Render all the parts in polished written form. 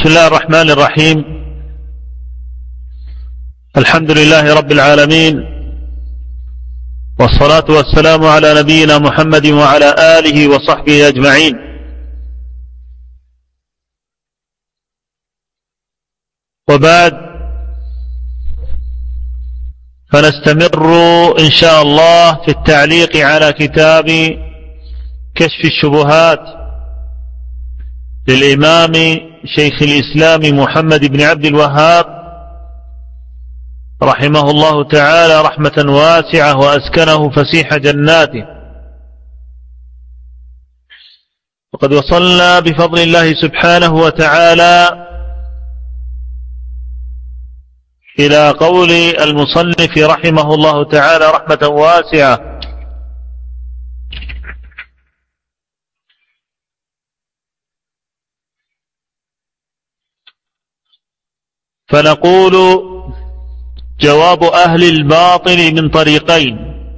بسم الله الرحمن الرحيم. الحمد لله رب العالمين، والصلاة والسلام على نبينا محمد وعلى آله وصحبه أجمعين. وبعد، فنستمر إن شاء الله في التعليق على كتاب كشف الشبهات للإمام شيخ الإسلام محمد بن عبد الوهاب رحمه الله تعالى رحمة واسعة وأسكنه فسيح جناته. وقد وصلنا بفضل الله سبحانه وتعالى إلى قول المصنف رحمه الله تعالى رحمة واسعة: فنقول: جواب أهل الباطل من طريقين: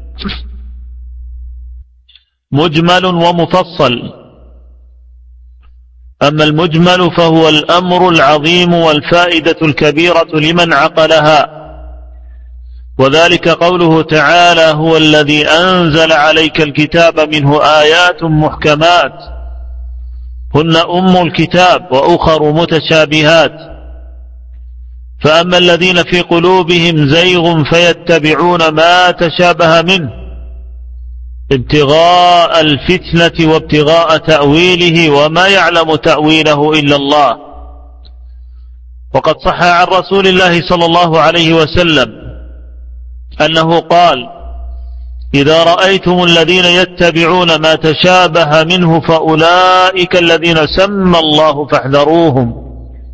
مجمل ومفصل. أما المجمل فهو الأمر العظيم والفائدة الكبيرة لمن عقلها، وذلك قوله تعالى: هو الذي أنزل عليك الكتاب منه آيات محكمات هن أم الكتاب وأخر متشابهات. فأما الذين في قلوبهم زيغ فيتبعون ما تشابه منه ابتغاء الفتنة وابتغاء تأويله وما يعلم تأويله إلا الله. وقد صح عن رسول الله صلى الله عليه وسلم أنه قال: إذا رأيتم الذين يتبعون ما تشابه منه فأولئك الذين سمى الله فاحذروهم.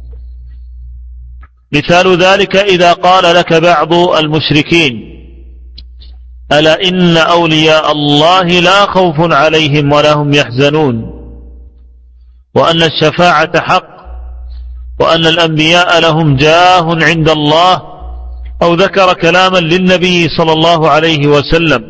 مثال ذلك إذا قال لك بعض المشركين: ألا إن أولياء الله لا خوف عليهم ولا هم يحزنون، وأن الشفاعة حق، وأن الأنبياء لهم جاه عند الله، أو ذكر كلاما للنبي صلى الله عليه وسلم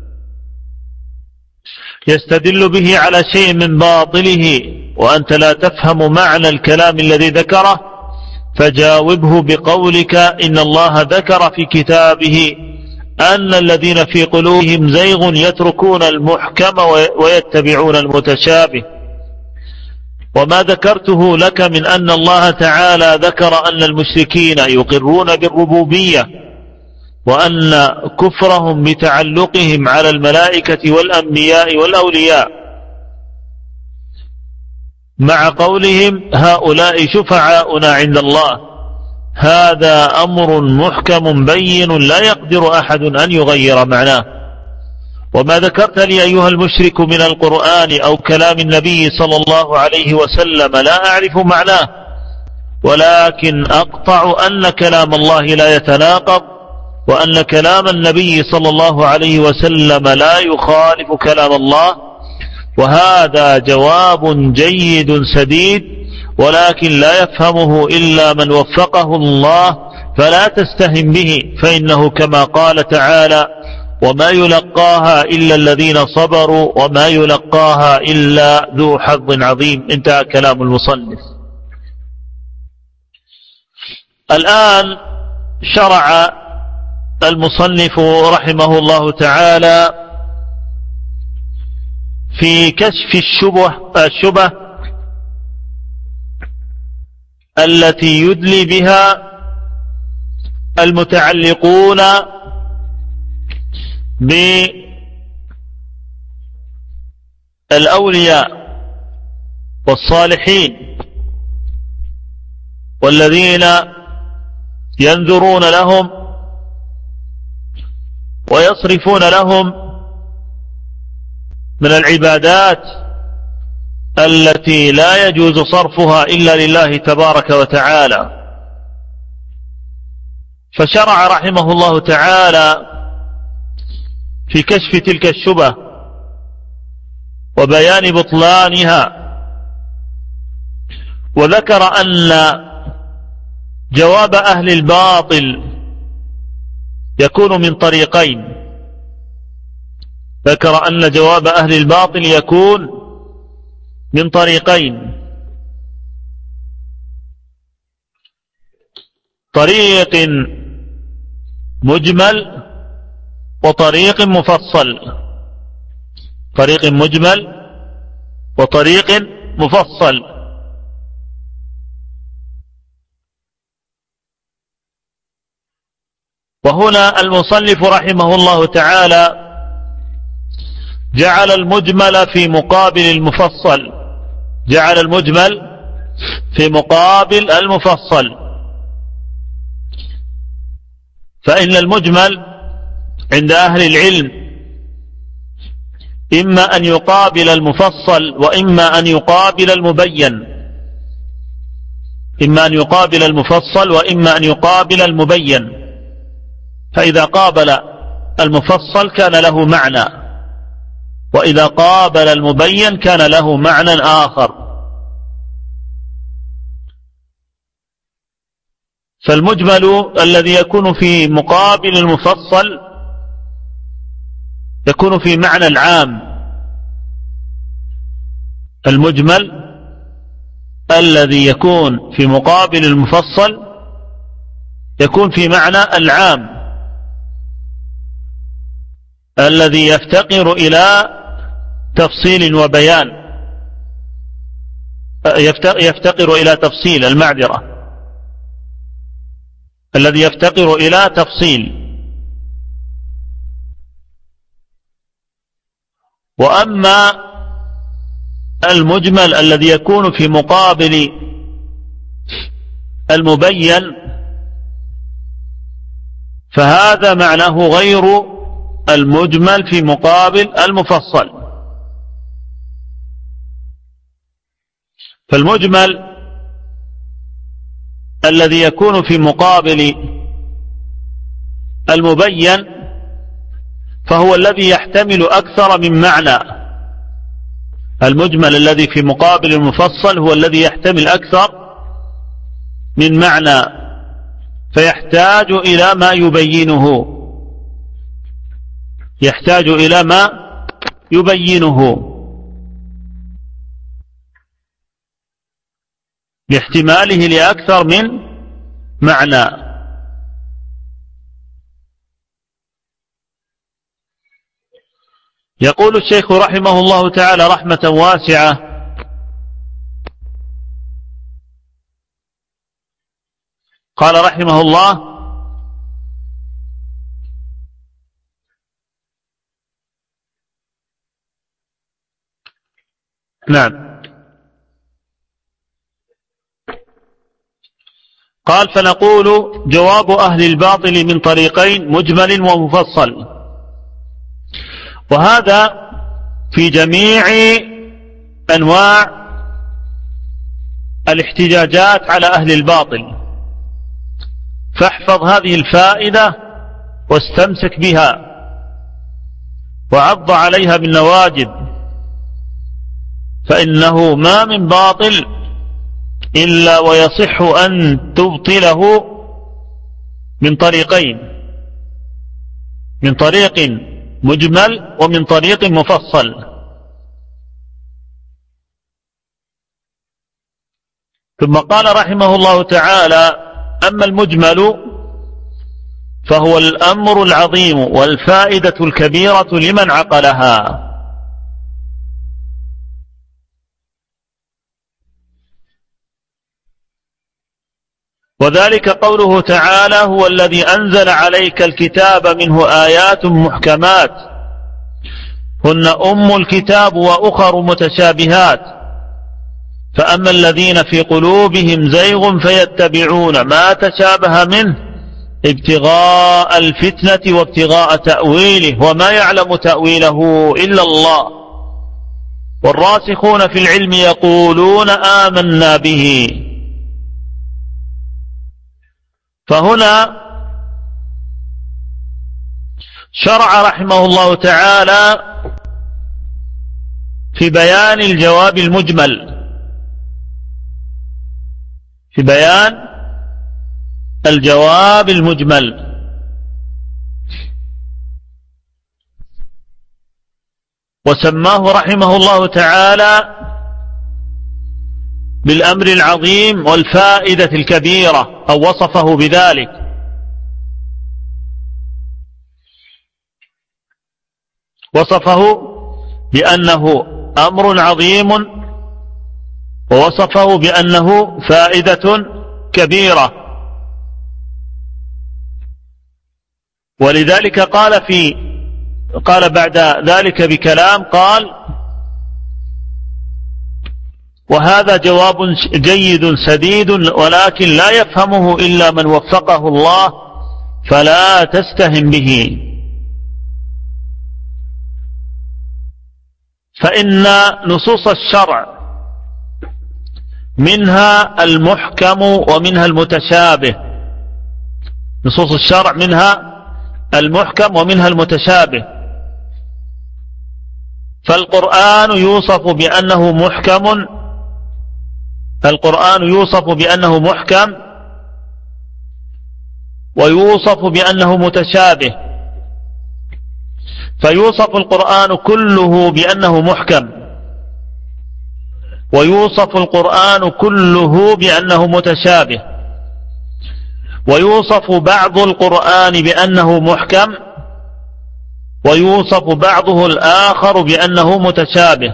يستدل به على شيء من باطله وأنت لا تفهم معنى الكلام الذي ذكره، فجاوبه بقولك: إن الله ذكر في كتابه أن الذين في قلوبهم زيغ يتركون المحكم ويتبعون المتشابه. وما ذكرته لك من أن الله تعالى ذكر أن المشركين يقرون بالربوبية، وأن كفرهم بتعلقهم على الملائكة والأنبياء والأولياء مع قولهم: هؤلاء شفعاؤنا عند الله، هذا أمر محكم بين لا يقدر أحد أن يغير معناه. وما ذكرت لي أيها المشرك من القرآن أو كلام النبي صلى الله عليه وسلم لا أعرف معناه، ولكن أقطع أن كلام الله لا يتناقض، وأن كلام النبي صلى الله عليه وسلم لا يخالف كلام الله. وهذا جواب جيد سديد، ولكن لا يفهمه إلا من وفقه الله، فلا تستهن به، فإنه كما قال تعالى: وما يلقاها إلا الذين صبروا وما يلقاها إلا ذو حظ عظيم. انتهى كلام المصنف. الآن شرع المصنف رحمه الله تعالى في كشف الشبه التي يدلي بها المتعلقون بالأولياء والصالحين، والذين ينذرون لهم ويصرفون لهم من العبادات التي لا يجوز صرفها إلا لله تبارك وتعالى. فشرع رحمه الله تعالى في كشف تلك الشبه وبيان بطلانها، وذكر أن جواب أهل الباطل يكون من طريقين. ذكر أن جواب أهل الباطل يكون من طريقين: طريق مجمل وطريق مفصل، طريق مجمل وطريق مفصل. وهنا المصنف رحمه الله تعالى جعل المجمل في مقابل المفصل، جعل المجمل في مقابل المفصل. فإن المجمل عند أهل العلم إما أن يقابل المفصل وإما أن يقابل المبين، إما أن يقابل المفصل وإما أن يقابل المبين. فإذا قابل المفصل كان له معنى، وإذا قابل المبين كان له معنى آخر. فالمجمل الذي يكون في مقابل المفصل يكون في معنى العام، المجمل الذي يكون في مقابل المفصل يكون في معنى العام الذي يفتقر إلى تفصيل وبيان، يفتقر إلى تفصيل، المعذرة، الذي يفتقر إلى تفصيل. وأما المجمل الذي يكون في مقابل المبين فهذا معناه غير المجمل في مقابل المفصل. فالمجمل الذي يكون في مقابل المبين فهو الذي يحتمل أكثر من معنى، المجمل الذي في مقابل المفصل هو الذي يحتمل أكثر من معنى، فيحتاج إلى ما يبينه، يحتاج إلى ما يبينه لاحتماله لأكثر من معنى. يقول الشيخ رحمه الله تعالى رحمة واسعة: قال رحمه الله: نعم، قال: فنقول جواب أهل الباطل من طريقين، مجمل ومفصل. وهذا في جميع أنواع الاحتجاجات على أهل الباطل، فاحفظ هذه الفائدة واستمسك بها وعض عليها بالنواجذ، فإنه ما من باطل إلا ويصح أن تبطله من طريقين، من طريق مجمل ومن طريق مفصل. ثم قال رحمه الله تعالى: أما المجمل فهو الأمر العظيم والفائدة الكبيرة لمن عقلها. وذلك قوله تعالى: هو الذي أنزل عليك الكتاب منه آيات محكمات هن أم الكتاب وأخر متشابهات فأما الذين في قلوبهم زيغ فيتبعون ما تشابه منه ابتغاء الفتنة وابتغاء تأويله وما يعلم تأويله إلا الله والراسخون في العلم يقولون آمنا به. فهنا شرع رحمه الله تعالى في بيان الجواب المجمل، في بيان الجواب المجمل، وسماه رحمه الله تعالى بالأمر العظيم والفائدة الكبيرة، أو وصفه بذلك. وصفه بأنه أمر عظيم، ووصفه بأنه فائدة كبيرة. ولذلك قال بعد ذلك بكلام، قال: وهذا جواب جيد سديد، ولكن لا يفهمه إلا من وفقه الله، فلا تستهن به. فإن نصوص الشرع منها المحكم ومنها المتشابه. نصوص الشرع منها المحكم ومنها المتشابه. فالقرآن يوصف بأنه محكم، ويوصف بأنه متشابه. فيوصف القرآن كله بأنه محكم، ويوصف القرآن كله بأنه متشابه، ويوصف بعض القرآن بأنه محكم، ويوصف بعضه الآخر بأنه متشابه.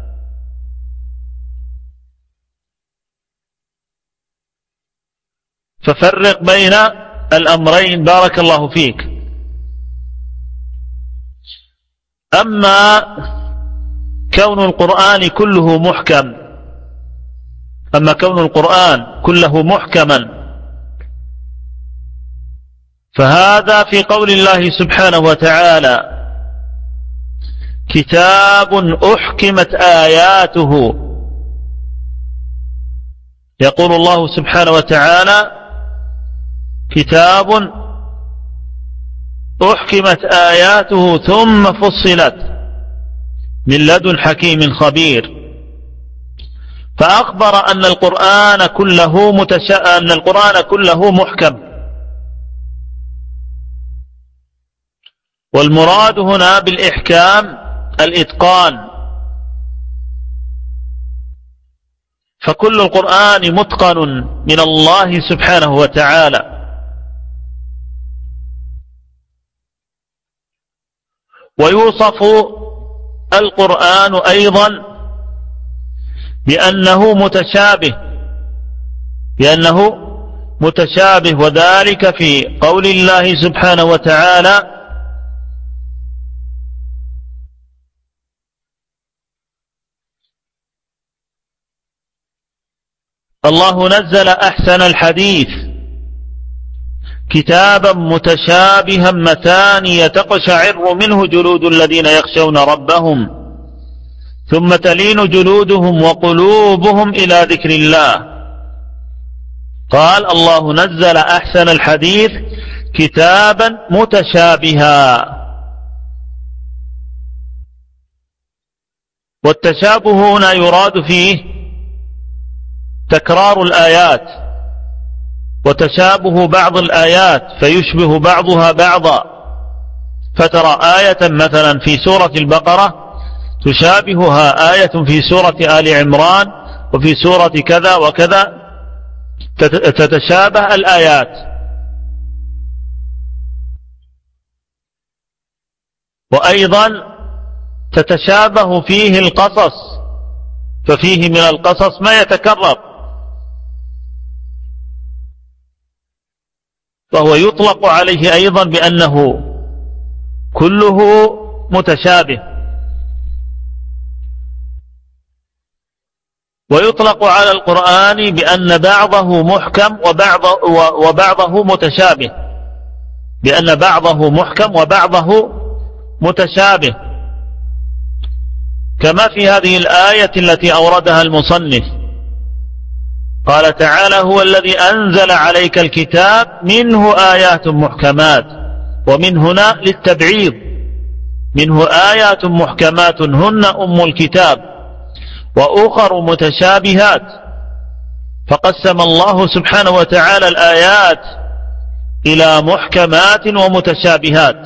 ففرق بين الأمرين بارك الله فيك. أما كون القرآن كله محكما، فهذا في قول الله سبحانه وتعالى: كتاب أحكمت آياته. يقول الله سبحانه وتعالى: كتاب أحكمت آياته ثم فصلت من لدن حكيم خبير. فأخبر أن القرآن كله محكم. والمراد هنا بالإحكام الإتقان، فكل القرآن متقن من الله سبحانه وتعالى. ويوصف القرآن أيضا بأنه متشابه، وذلك في قول الله سبحانه وتعالى: الله نزل أحسن الحديث كتابا متشابها مثانية تقشعر منه جلود الذين يخشون ربهم ثم تلين جلودهم وقلوبهم إلى ذكر الله. قال: الله نزل أحسن الحديث كتابا متشابها. والتشابه هنا يراد فيه تكرار الآيات، وتشابه بعض الآيات فيشبه بعضها بعضا، فترى آية مثلا في سورة البقرة تشابهها آية في سورة آل عمران، وفي سورة كذا وكذا، تتشابه الآيات. وأيضا تتشابه فيه القصص، ففيه من القصص ما يتكرر، فهو يطلق عليه أيضا بأنه كله متشابه. ويطلق على القرآن بأن بعضه محكم وبعضه متشابه، بأن بعضه محكم وبعضه متشابه، كما في هذه الآية التي أوردها المصنف. قال تعالى: هو الذي أنزل عليك الكتاب منه آيات محكمات، ومن هنا للتبعيض، منه آيات محكمات هن أم الكتاب وأخر متشابهات. فقسم الله سبحانه وتعالى الآيات إلى محكمات ومتشابهات.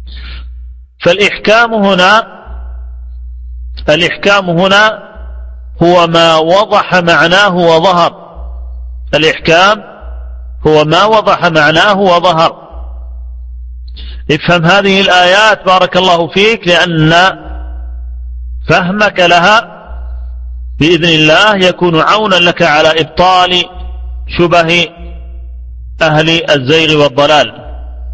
فالإحكام هنا هو ما وضح معناه وظهر. الإحكام هو ما وضح معناه وظهر. افهم هذه الآيات بارك الله فيك، لأن فهمك لها بإذن الله يكون عونا لك على إبطال شبه أهل الزيغ والضلال.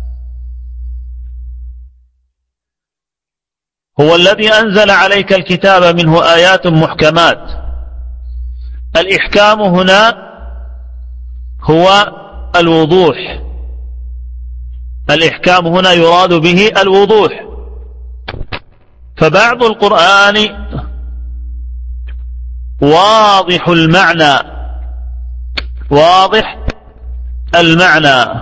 هو الذي أنزل عليك الكتاب منه آيات محكمات. الإحكام هنا هو الوضوح. الإحكام هنا يراد به الوضوح. فبعض القرآن واضح المعنى، واضح المعنى،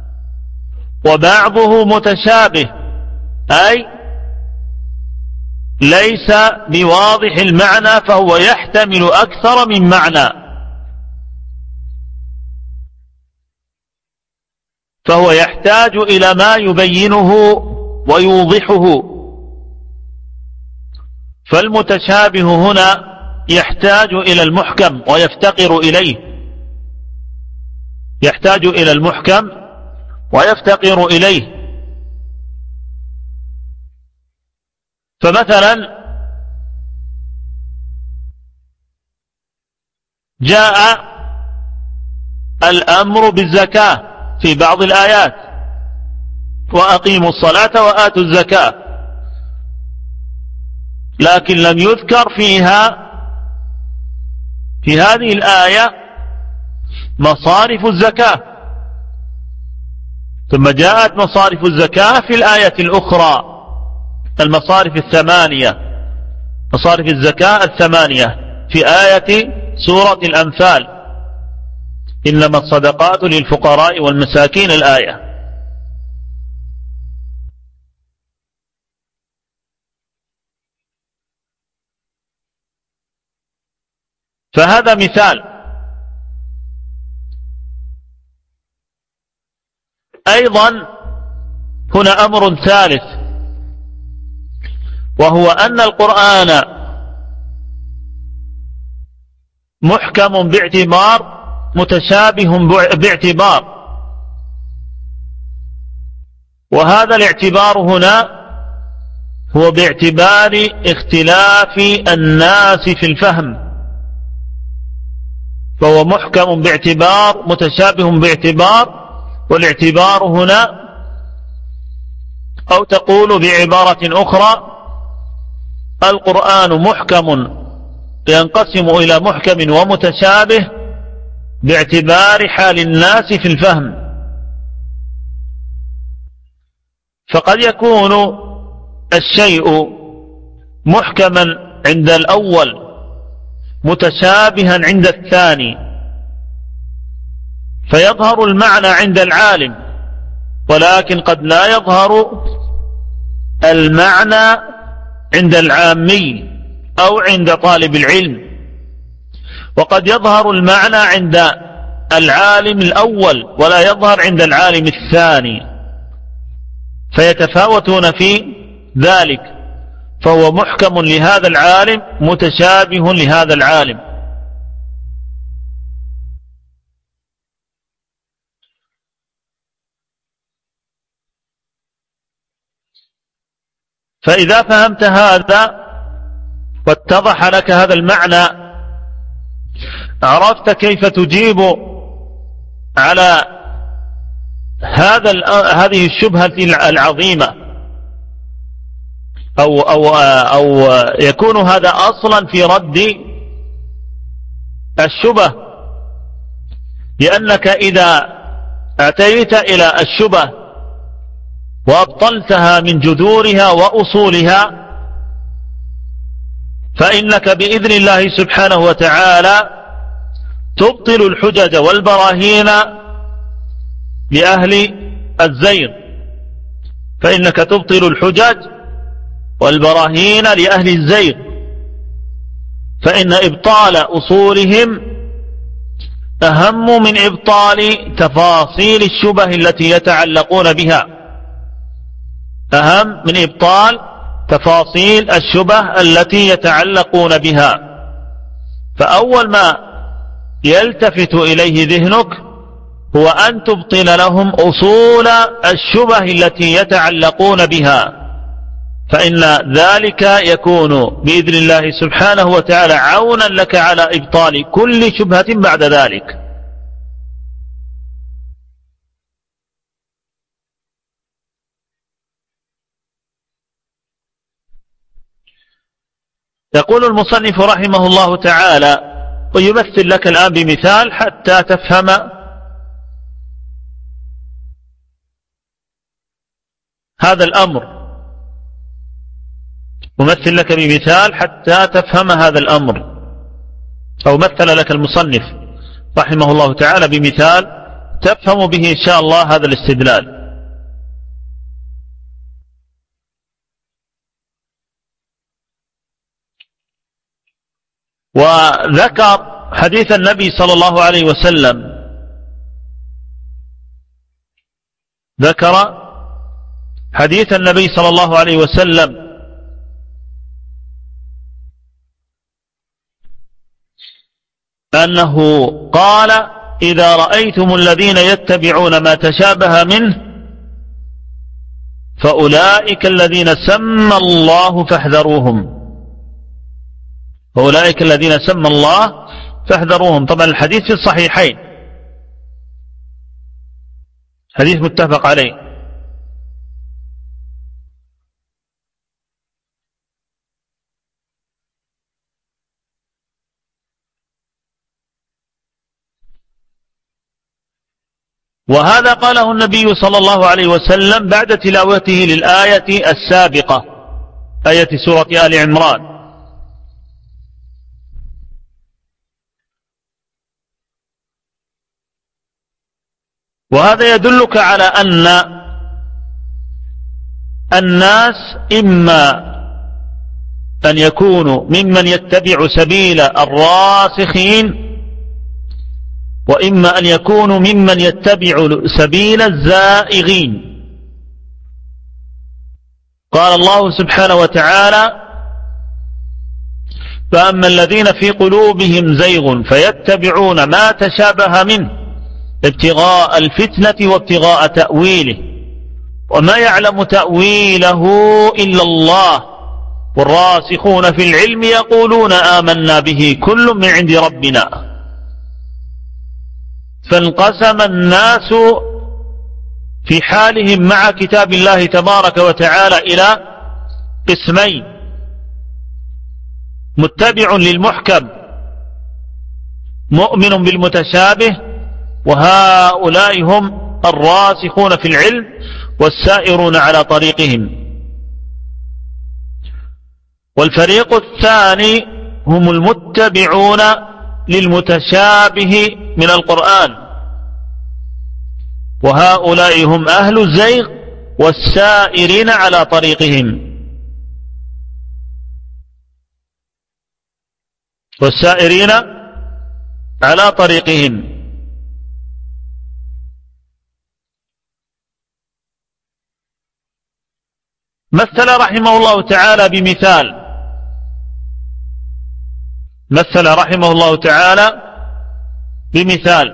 وبعضه متشابه، أي ليس بواضح المعنى، فهو يحتمل أكثر من معنى، فهو يحتاج إلى ما يبينه ويوضحه. فالمتشابه هنا يحتاج إلى المحكم ويفتقر إليه، يحتاج إلى المحكم ويفتقر إليه. فمثلا جاء الأمر بالزكاة في بعض الآيات، وأقيموا الصلاة وآتوا الزكاة، لكن لم يذكر فيها في هذه الآية مصارف الزكاة. ثم جاءت مصارف الزكاة في الآية الأخرى، المصارف الثمانية، مصارف الزكاة الثمانية في آية سورة الأنفال، إنما الصدقات للفقراء والمساكين، الآية. فهذا مثال. أيضا هنا أمر ثالث، وهو أن القرآن محكم باعتبار، متشابه باعتبار، وهذا الاعتبار هنا هو باعتبار اختلاف الناس في الفهم، فهو محكم باعتبار متشابه باعتبار. والاعتبار هنا، أو تقول بعبارة أخرى، القرآن محكم ينقسم إلى محكم ومتشابه باعتبار حال الناس في الفهم. فقد يكون الشيء محكما عند الأول متشابها عند الثاني، فيظهر المعنى عند العالم، ولكن قد لا يظهر المعنى عند العامي أو عند طالب العلم. وقد يظهر المعنى عند العالم الأول ولا يظهر عند العالم الثاني، فيتفاوتون في ذلك، فهو محكم لهذا العالم متشابه لهذا العالم. فإذا فهمت هذا واتضح لك هذا المعنى، عرفت كيف تجيب على هذه الشبهة العظيمة، أو يكون هذا أصلا في رد الشبه، لأنك إذا أتيت إلى الشبه وأبطلتها من جذورها وأصولها، فإنك بإذن الله سبحانه وتعالى تبطل الحجج والبراهين لأهل الزيغ، فإنك تبطل الحجج والبراهين لأهل الزيغ، فإن إبطال أصولهم أهم من إبطال تفاصيل الشبه التي يتعلقون بها، أهم من إبطال تفاصيل الشبه التي يتعلقون بها. فأول ما يلتفت إليه ذهنك هو أن تبطل لهم أصول الشبه التي يتعلقون بها، فإن ذلك يكون بإذن الله سبحانه وتعالى عونا لك على إبطال كل شبهة بعد ذلك. يقول المصنف رحمه الله تعالى ويمثل لك الآن بمثال حتى تفهم هذا الأمر، أمثل لك بمثال حتى تفهم هذا الأمر، أو مثل لك المصنف رحمه الله تعالى بمثال تفهم به إن شاء الله هذا الاستدلال. وذكر حديث النبي صلى الله عليه وسلم، ذكر حديث النبي صلى الله عليه وسلم أنه قال: إذا رأيتم الذين يتبعون ما تشابه منه فأولئك الذين سمى الله فاحذروهم، فأولئك الذين سمى الله فاحذروهم. طبعا الحديث في الصحيحين، حديث متفق عليه. وهذا قاله النبي صلى الله عليه وسلم بعد تلاوته للآية السابقة، آية سورة آل عمران. وهذا يدلك على أن الناس إما أن يكونوا ممن يتبع سبيل الراسخين، وإما أن يكونوا ممن يتبع سبيل الزائغين. قال الله سبحانه وتعالى: فأما الذين في قلوبهم زيغ فيتبعون ما تشابه منه ابتغاء الفتنة وابتغاء تأويله وما يعلم تأويله إلا الله والراسخون في العلم يقولون آمنا به كل من عند ربنا. فانقسم الناس في حالهم مع كتاب الله تبارك وتعالى إلى قسمين: متبع للمحكم مؤمن بالمتشابه، وهؤلاء هم الراسخون في العلم والسائرون على طريقهم. والفريق الثاني هم المتبعون للمتشابه من القرآن، وهؤلاء هم أهل الزيغ والسائرين على طريقهم، والسائرين على طريقهم. مثل رحمه الله تعالى بمثال، مثل رحمه الله تعالى بمثال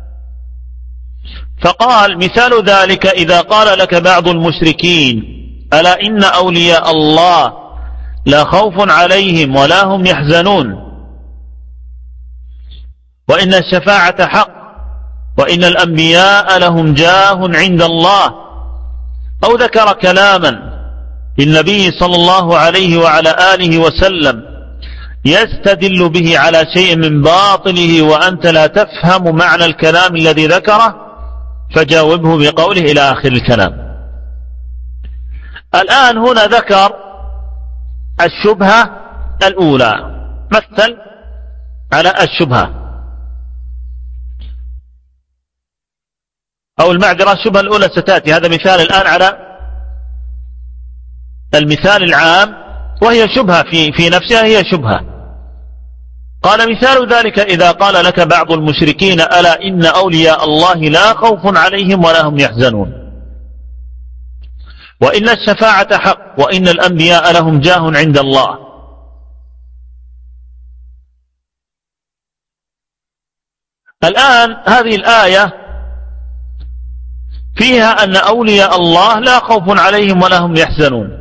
فقال: مثال ذلك إذا قال لك بعض المشركين: ألا إن أولياء الله لا خوف عليهم ولا هم يحزنون، وإن الشفاعة حق، وإن الأنبياء لهم جاه عند الله، أو ذكر كلاما للنبي صلى الله عليه وعلى آله وسلم يستدل به على شيء من باطله وأنت لا تفهم معنى الكلام الذي ذكره، فجاوبه بقوله إلى آخر الكلام. الآن هنا ذكر الشبهة الأولى، مثل على الشبهة أو المعذرة، الشبهة الأولى ستأتي، هذا مثال الآن على المثال العام، وهي شبهة في نفسها، هي شبهة. قال: مثال ذلك إذا قال لك بعض المشركين: ألا إن أولياء الله لا خوف عليهم ولا هم يحزنون، وإن الشفاعة حق، وإن الأنبياء لهم جاه عند الله. الآن هذه الآية فيها أن أولياء الله لا خوف عليهم ولا هم يحزنون،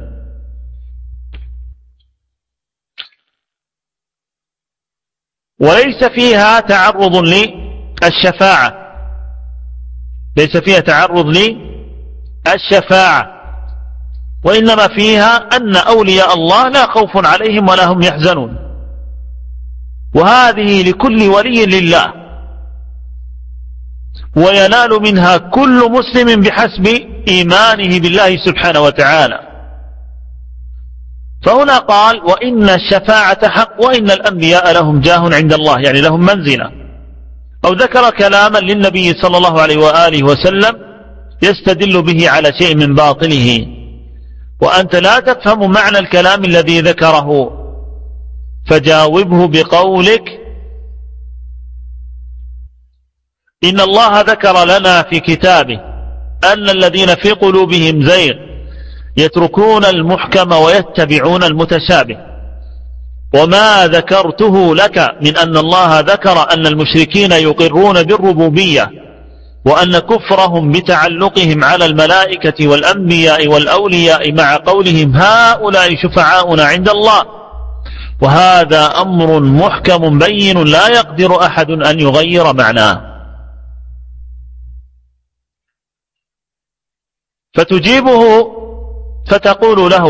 وليس فيها تعرض للشفاعة، ليس فيها تعرض للشفاعة، وإنما فيها أن أولياء الله لا خوف عليهم ولا هم يحزنون، وهذه لكل ولي لله، وينال منها كل مسلم بحسب إيمانه بالله سبحانه وتعالى. فهنا قال وإن الشفاعة حق وإن الأنبياء لهم جاه عند الله، يعني لهم منزلة، أو ذكر كلاما للنبي صلى الله عليه وآله وسلم يستدل به على شيء من باطله، وأنت لا تفهم معنى الكلام الذي ذكره، فجاوبه بقولك إن الله ذكر لنا في كتابه أن الذين في قلوبهم زيغ يتركون المحكم ويتبعون المتشابه، وما ذكرته لك من أن الله ذكر أن المشركين يقرون بالربوبية، وأن كفرهم بتعلقهم على الملائكة والأنبياء والأولياء مع قولهم هؤلاء شفعاؤنا عند الله، وهذا أمر محكم بين لا يقدر أحد أن يغير معناه. فتجيبه فتقول له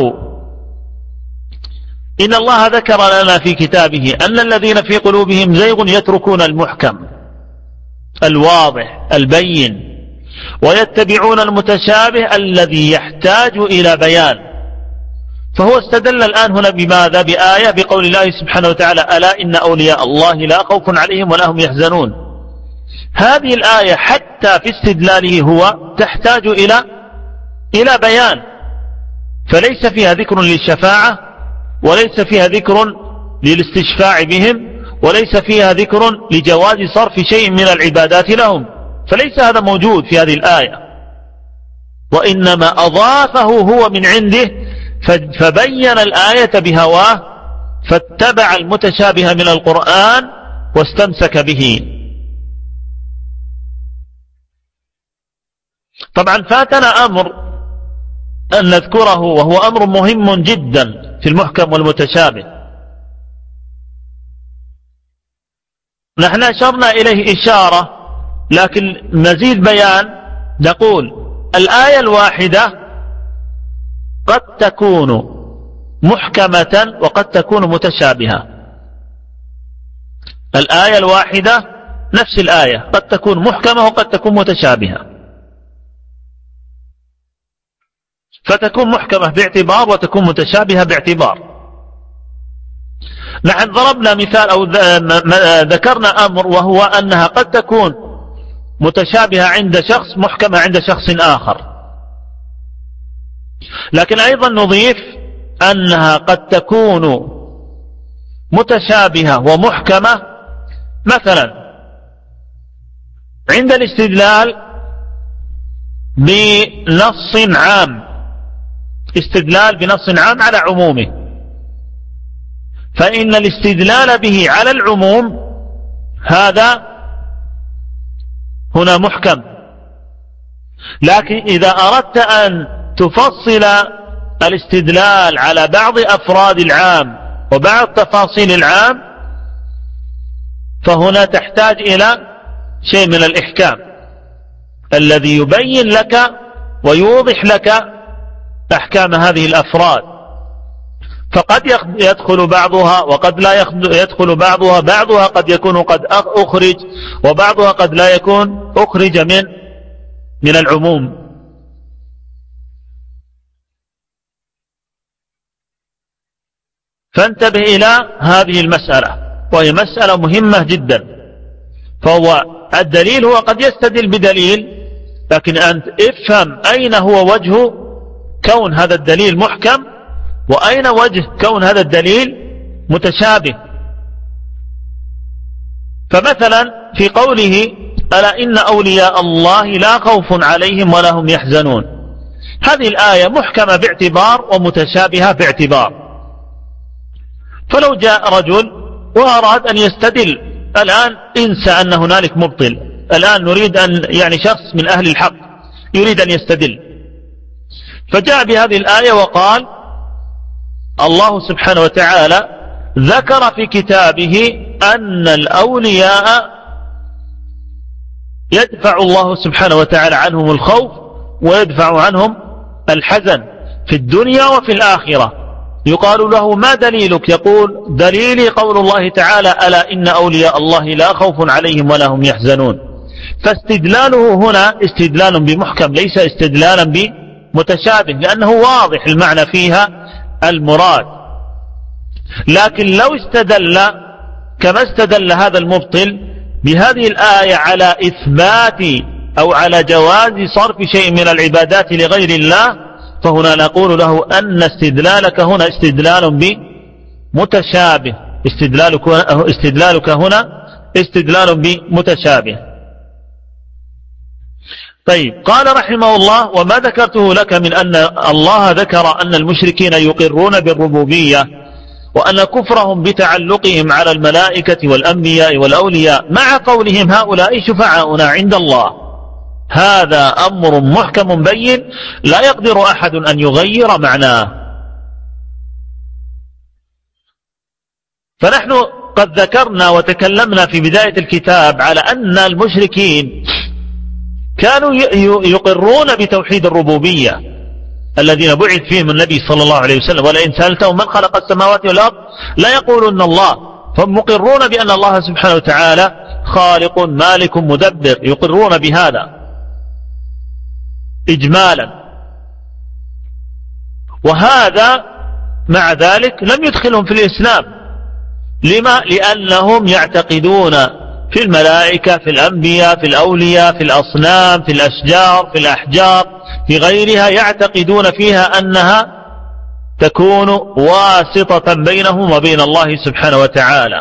إن الله ذكر لنا في كتابه أن الذين في قلوبهم زيغ يتركون المحكم الواضح البين ويتبعون المتشابه الذي يحتاج إلى بيان. فهو استدل الآن هنا بماذا؟ بآية بقول الله سبحانه وتعالى ألا إن أولياء الله لا خوف عليهم ولا هم يحزنون. هذه الآية حتى في استدلاله هو تحتاج إلى بيان، فليس فيها ذكر للشفاعة، وليس فيها ذكر للاستشفاع بهم، وليس فيها ذكر لجواز صرف شيء من العبادات لهم، فليس هذا موجود في هذه الآية، وإنما أضافه هو من عنده، فبين الآية بهواه، فاتبع المتشابه من القرآن واستمسك به. طبعا فاتنا أمر أن نذكره، وهو أمر مهم جدا في المحكم والمتشابه. نحن أشرنا إليه إشارة، لكن مزيد بيان. نقول الآية الواحدة قد تكون محكمة وقد تكون متشابهة. الآية الواحدة نفس الآية قد تكون محكمة وقد تكون متشابهة، فتكون محكمة باعتبار وتكون متشابهة باعتبار. نحن ضربنا مثال أو ذكرنا أمر، وهو أنها قد تكون متشابهة عند شخص، محكمة عند شخص آخر. لكن أيضا نضيف أنها قد تكون متشابهة ومحكمة مثلا عند الاستدلال بنص عام، استدلال بنص عام على عمومه، فإن الاستدلال به على العموم هذا هنا محكم. لكن إذا أردت أن تفصل الاستدلال على بعض أفراد العام وبعض تفاصيل العام، فهنا تحتاج إلى شيء من الإحكام الذي يبين لك ويوضح لك أحكام هذه الأفراد، فقد يدخل بعضها وقد لا يدخل بعضها، بعضها قد يكون قد أخرج وبعضها قد لا يكون أخرج من العموم. فانتبه إلى هذه المسألة، وهي مسألة مهمة جدا. فهو الدليل هو قد يستدل بدليل، لكن أنت افهم أين هو وجه كون هذا الدليل محكم، وأين وجه كون هذا الدليل متشابه. فمثلا في قوله ألا إن أولياء الله لا خوف عليهم ولا هم يحزنون، هذه الآية محكمة باعتبار ومتشابهة باعتبار. فلو جاء رجل وأراد أن يستدل الآن انسى أن هنالك مبطل، الآن نريد أن يعني شخص من أهل الحق يريد أن يستدل، فجاء بهذه الآية وقال الله سبحانه وتعالى ذكر في كتابه أن الأولياء يدفع الله سبحانه وتعالى عنهم الخوف ويدفع عنهم الحزن في الدنيا وفي الآخرة. يقال له ما دليلك؟ يقول دليلي قول الله تعالى ألا إن أولياء الله لا خوف عليهم ولا هم يحزنون. فاستدلاله هنا استدلال بمحكم ليس استدلالا بمتشابه، لأنه واضح المعنى فيها المراد. لكن لو استدل كما استدل هذا المبطل بهذه الآية على إثبات أو على جواز صرف شيء من العبادات لغير الله، فهنا نقول له أن استدلالك هنا استدلال بمتشابه، استدلالك هنا استدلال بمتشابه. طيب، قال رحمه الله وما ذكرته لك من أن الله ذكر أن المشركين يقرون بالربوبية وأن كفرهم بتعلقهم على الملائكة والأنبياء والأولياء مع قولهم هؤلاء شفعاؤنا عند الله، هذا أمر محكم بين لا يقدر أحد أن يغير معناه. فنحن قد ذكرنا وتكلمنا في بداية الكتاب على أن المشركين كانوا يقرون بتوحيد الربوبية الذين بعث فيهم النبي صلى الله عليه وسلم، ولئن سألتهم من خلق السماوات والأرض لا يقولون الله، فهم مقرون بأن الله سبحانه وتعالى خالق مالك مدبر، يقرون بهذا إجمالا. وهذا مع ذلك لم يدخلهم في الإسلام. لما؟ لأنهم يعتقدون في الملائكة، في الأنبياء، في الأولياء، في الأصنام، في الأشجار، في الأحجار، في غيرها، يعتقدون فيها أنها تكون واسطة بينهم وبين الله سبحانه وتعالى.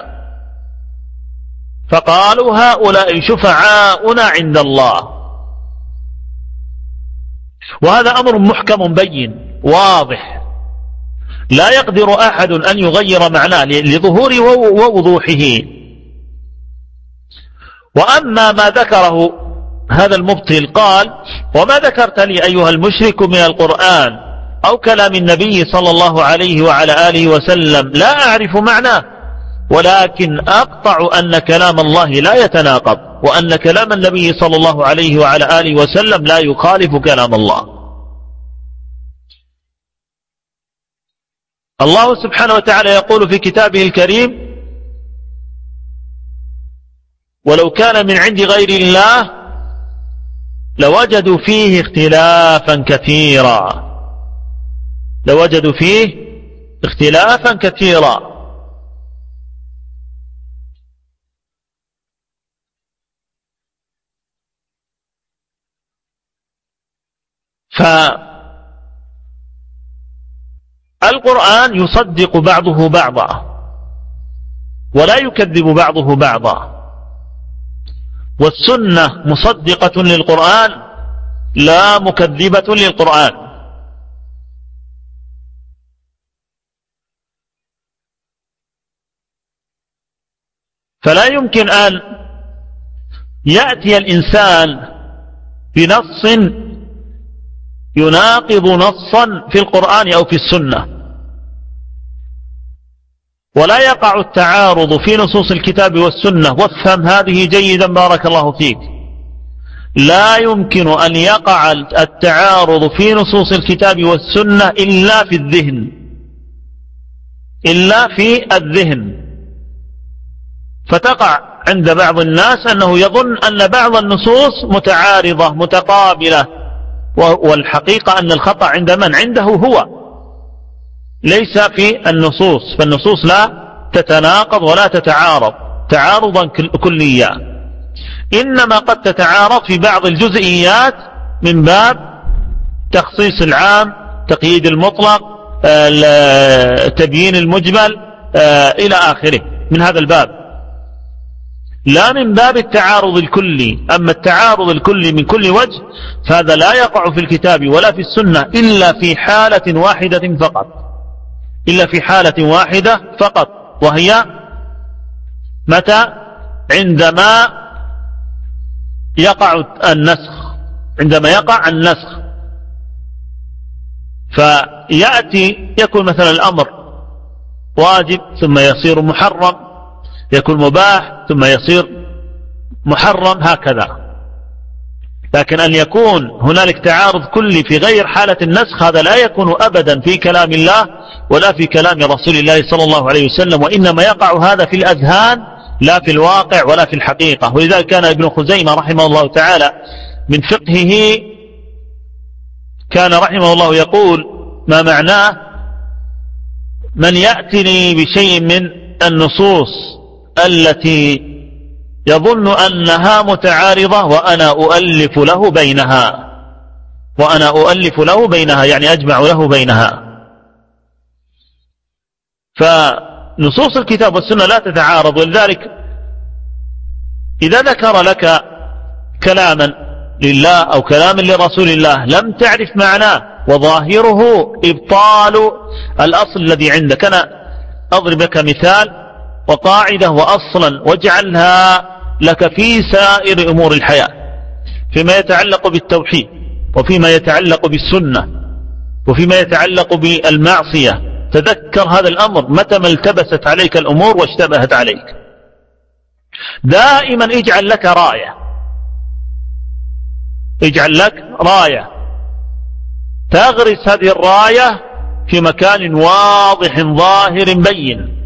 فقالوا هؤلاء شفعاؤنا عند الله، وهذا أمر محكم بين واضح لا يقدر أحد أن يغير معناه لظهور ووضوحه. وأما ما ذكره هذا المبطل قال وما ذكرت لي أيها المشرك من القرآن أو كلام النبي صلى الله عليه وعلى آله وسلم لا أعرف معناه، ولكن أقطع أن كلام الله لا يتناقض، وأن كلام النبي صلى الله عليه وعلى آله وسلم لا يخالف كلام الله. الله سبحانه وتعالى يقول في كتابه الكريم ولو كان من عند غير الله لوجدوا فيه اختلافا كثيرا، لوجدوا فيه اختلافا كثيرا. فالقرآن يصدق بعضه بعضا ولا يكذب بعضه بعضا، والسنة مصدقة للقرآن لا مكذبة للقرآن. فلا يمكن أن يأتي الإنسان بنص يناقض نصا في القرآن أو في السنة، ولا يقع التعارض في نصوص الكتاب والسنة. وافهم هذه جيدا بارك الله فيك، لا يمكن أن يقع التعارض في نصوص الكتاب والسنة إلا في الذهن، إلا في الذهن. فتقع عند بعض الناس أنه يظن أن بعض النصوص متعارضة متقابلة، والحقيقة أن الخطأ عند من؟ عنده هو، ليس في النصوص. فالنصوص لا تتناقض ولا تتعارض تعارضا كليا، إنما قد تتعارض في بعض الجزئيات من باب تخصيص العام، تقييد المطلق، تبيين المجمل إلى آخره من هذا الباب، لا من باب التعارض الكلي. أما التعارض الكلي من كل وجه فهذا لا يقع في الكتاب ولا في السنة إلا في حالة واحدة فقط، إلا في حالة واحدة فقط، وهي متى؟ عندما يقع النسخ فيأتي يكون مثلا الأمر واجب ثم يصير محرم، يكون مباح ثم يصير محرم، هكذا. لكن أن يكون هنالك تعارض كلي في غير حالة النسخ هذا لا يكون أبدا في كلام الله ولا في كلام رسول الله صلى الله عليه وسلم، وإنما يقع هذا في الأذهان لا في الواقع ولا في الحقيقة. ولذلك كان ابن خزيمة رحمه الله تعالى من فقهه كان رحمه الله يقول ما معناه: من يأتني بشيء من النصوص التي يظن أنها متعارضة وأنا أؤلف له بينها، يعني أجمع له بينها. فنصوص الكتاب والسنة لا تتعارض، ولذلك إذا ذكر لك كلاما لله أو كلاما لرسول الله لم تعرف معناه وظاهره إبطال الأصل الذي عندك، أنا أضرب لك مثال وقاعدة وأصلا واجعلها لك في سائر أمور الحياة، فيما يتعلق بالتوحيد وفيما يتعلق بالسنة وفيما يتعلق بالمعصية. تذكر هذا الأمر متى ما التبست عليك الأمور واشتبهت عليك. دائما اجعل لك راية تغرس هذه الراية في مكان واضح ظاهر بين،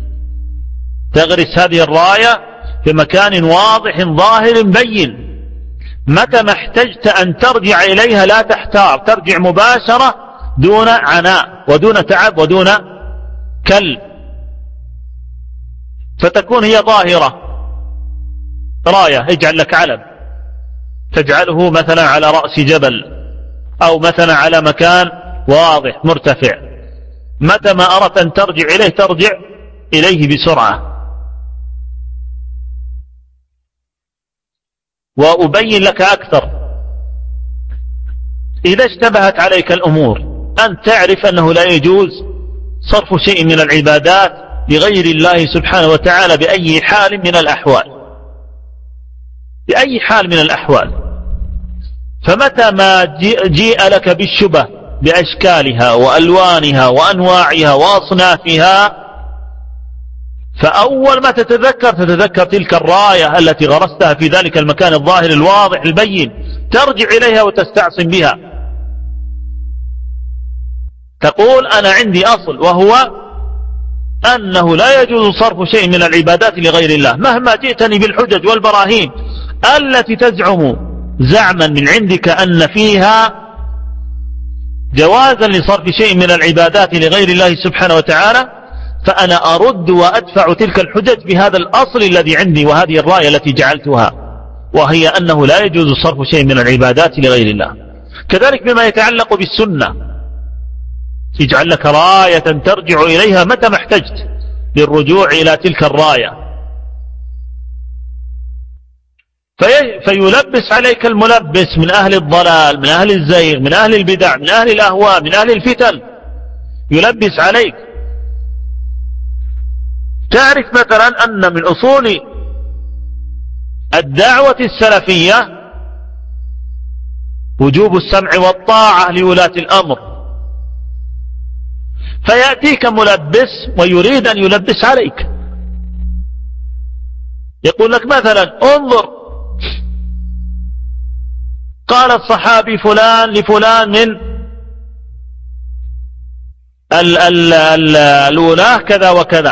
متى ما احتجت أن ترجع إليها لا تحتار، ترجع مباشرة دون عناء ودون تعب ودون كل، فتكون هي ظاهرة. راية اجعل لك علم تجعله مثلا على رأس جبل أو مثلا على مكان واضح مرتفع، متى ما أردت أن ترجع إليه ترجع إليه بسرعة. وأبين لك أكثر، إذا اشتبهت عليك الأمور أن تعرف أنه لا يجوز صرف شيء من العبادات لغير الله سبحانه وتعالى بأي حال من الأحوال. فمتى ما جيء لك بالشبه بأشكالها وألوانها وأنواعها وأصنافها، فأول ما تتذكر تلك الراية التي غرستها في ذلك المكان الظاهر الواضح البين، ترجع إليها وتستعصم بها، تقول أنا عندي أصل، وهو أنه لا يجوز صرف شيء من العبادات لغير الله، مهما جئتني بالحجج والبراهين التي تزعم زعما من عندك أن فيها جوازا لصرف شيء من العبادات لغير الله سبحانه وتعالى، فأنا أرد وأدفع تلك الحجج بهذا الأصل الذي عندي وهذه الراية التي جعلتها، وهي أنه لا يجوز صرف شيء من العبادات لغير الله. كذلك بما يتعلق بالسنة، يجعل لك راية ترجع إليها متى ما احتجت للرجوع إلى تلك الراية. فيلبس عليك الملبس من أهل الضلال، من أهل الزيغ، من أهل البدع، من أهل الأهواء، من أهل الفتن، يلبس عليك. تعرف مثلا أن من أصول الدعوة السلفية وجوب السمع والطاعة لولاة الأمر، فيأتيك ملبس ويريد أن يلبس عليك، يقول لك مثلا انظر قال الصحابي فلان لفلان من الولاة كذا وكذا،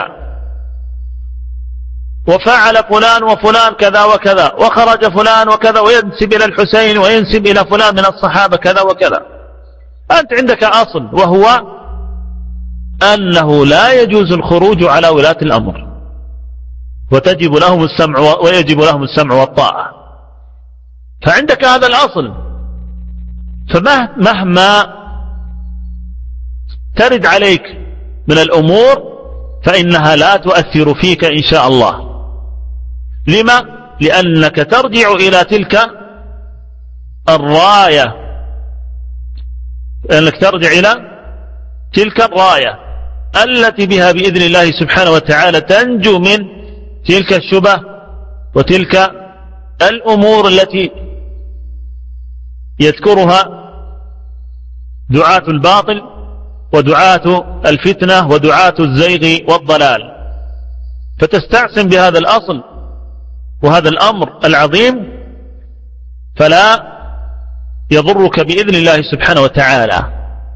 وفعل فلان وفلان كذا وكذا، وخرج فلان وكذا، وينسب إلى الحسين وينسب إلى فلان من الصحابة كذا وكذا. أنت عندك أصل، وهو أنه لا يجوز الخروج على ولاة الأمر، ويجب لهم السمع والطاعة. فعندك هذا الأصل، فمهما ترد عليك من الأمور فإنها لا تؤثر فيك إن شاء الله. لما؟ لأنك ترجع إلى تلك الراية، التي بها بإذن الله سبحانه وتعالى تنجو من تلك الشبه وتلك الأمور التي يذكرها دعاة الباطل ودعاة الفتنة ودعاة الزيغ والضلال، فتستعصم بهذا الأصل وهذا الأمر العظيم فلا يضرك بإذن الله سبحانه وتعالى.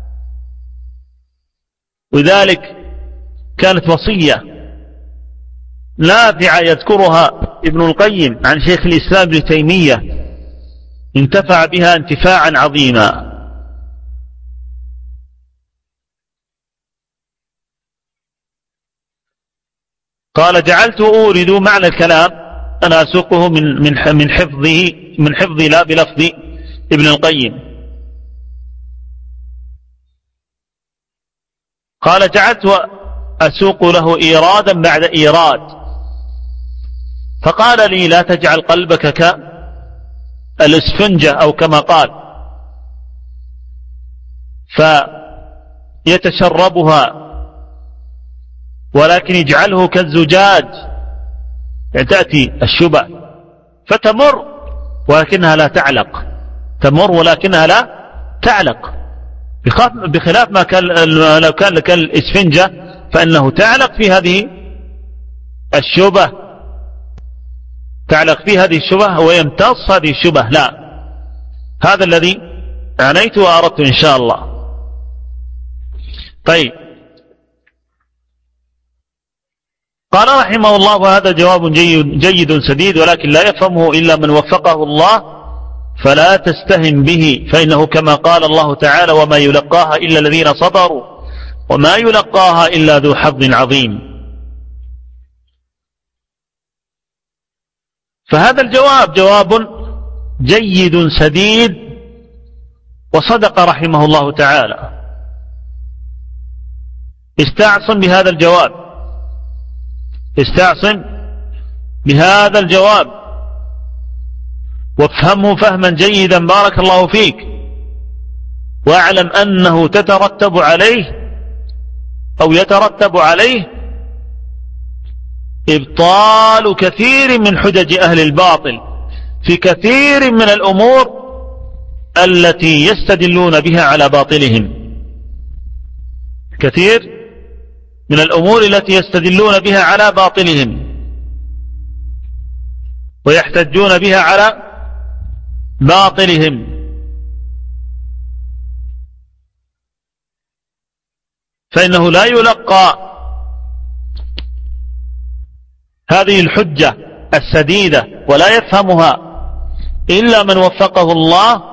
وذلك كانت وصية نافعة يذكرها ابن القيم عن شيخ الإسلام ابن تيمية انتفع بها انتفاعا عظيما. قال: جعلت أورد معنى الكلام، أنا أسوقه من حفظي لا بلفظ ابن القيم. قال: جعلت أسوق له إيرادا بعد إيراد، فقال لي: لا تجعل قلبك كالإسفنجة أو كما قال فيتشربها، ولكن اجعله كالزجاج، يعني تأتي الشبه فتمر ولكنها لا تعلق، تمر ولكنها لا تعلق، بخلاف ما كان لو كان كالإسفنجة فإنه تعلق في هذه الشبه، تعلق في هذه الشبه ويمتص هذه الشبه. لا، هذا الذي عنيت وأردت إن شاء الله. طيب، قال رحمه الله: وهذا جواب جيد سديد، ولكن لا يفهمه إلا من وفقه الله، فلا تستهن به، فإنه كما قال الله تعالى: وما يلقاها إلا الذين صبروا وما يلقاها إلا ذو حظ عظيم. فهذا الجواب جواب جيد سديد، وصدق رحمه الله تعالى. استعصم بهذا الجواب، استعصم بهذا الجواب وافهمه فهما جيدا بارك الله فيك، واعلم أنه تترتب عليه أو يترتب عليه إبطال كثير من حجج أهل الباطل في كثير من الأمور التي يستدلون بها على باطلهم، كثير من الأمور التي يستدلون بها على باطلهم ويحتجون بها على باطلهم. فإنه لا يلقى هذه الحجة السديدة ولا يفهمها إلا من وفقه الله،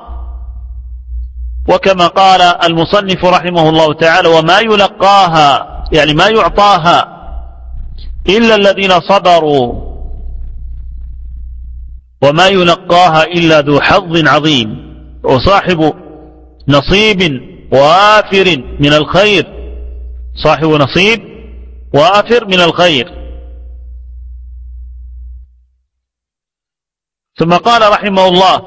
وكما قال المصنف رحمه الله تعالى: وما يلقاها، يعني ما يعطاها، إلا الذين صبروا وما يلقاها إلا ذو حظ عظيم، وصاحب نصيب وافر من الخير، صاحب نصيب وافر من الخير. ثم قال رحمه الله: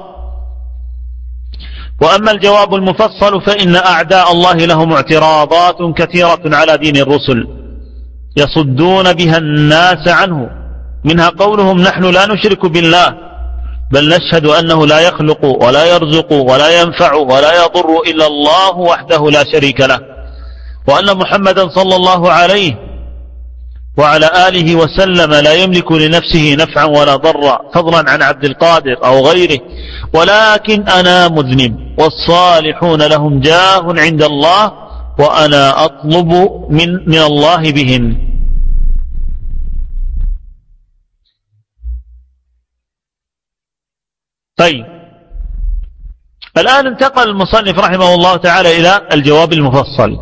وأما الجواب المفصل فإن أعداء الله لهم اعتراضات كثيرة على دين الرسل يصدون بها الناس عنه، منها قولهم: نحن لا نشرك بالله بل نشهد أنه لا يخلق ولا يرزق ولا ينفع ولا يضر إلا الله وحده لا شريك له، وأن محمدا صلى الله عليه وعلى آله وسلم لا يملك لنفسه نفعا ولا ضرا فضلا عن عبد القادر أو غيره، ولكن أنا مذنب والصالحون لهم جاه عند الله وأنا أطلب من الله بهم. طيب، الآن انتقل المصنف رحمه الله تعالى إلى الجواب المفصل،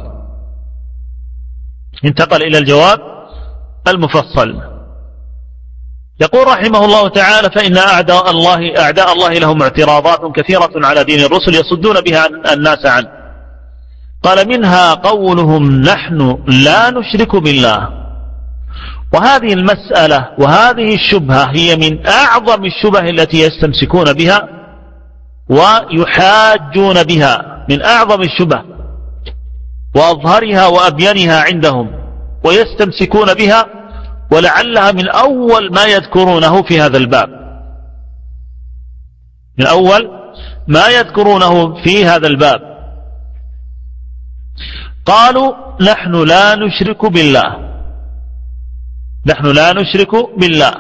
انتقل إلى الجواب المفصل. يقول رحمه الله تعالى: فإن أعداء الله لهم اعتراضات كثيرة على دين الرسل يصدون بها الناس عنه. قال: منها قولهم: نحن لا نشرك بالله. وهذه المسألة وهذه الشبهة هي من أعظم الشبه التي يستمسكون بها ويحاجون بها، من أعظم الشبه وأظهرها وأبينها عندهم، ويستمسكون بها ولعلها من أول ما يذكرونه في هذا الباب، من أول ما يذكرونه في هذا الباب. قالوا نحن لا نشرك بالله، نحن لا نشرك بالله.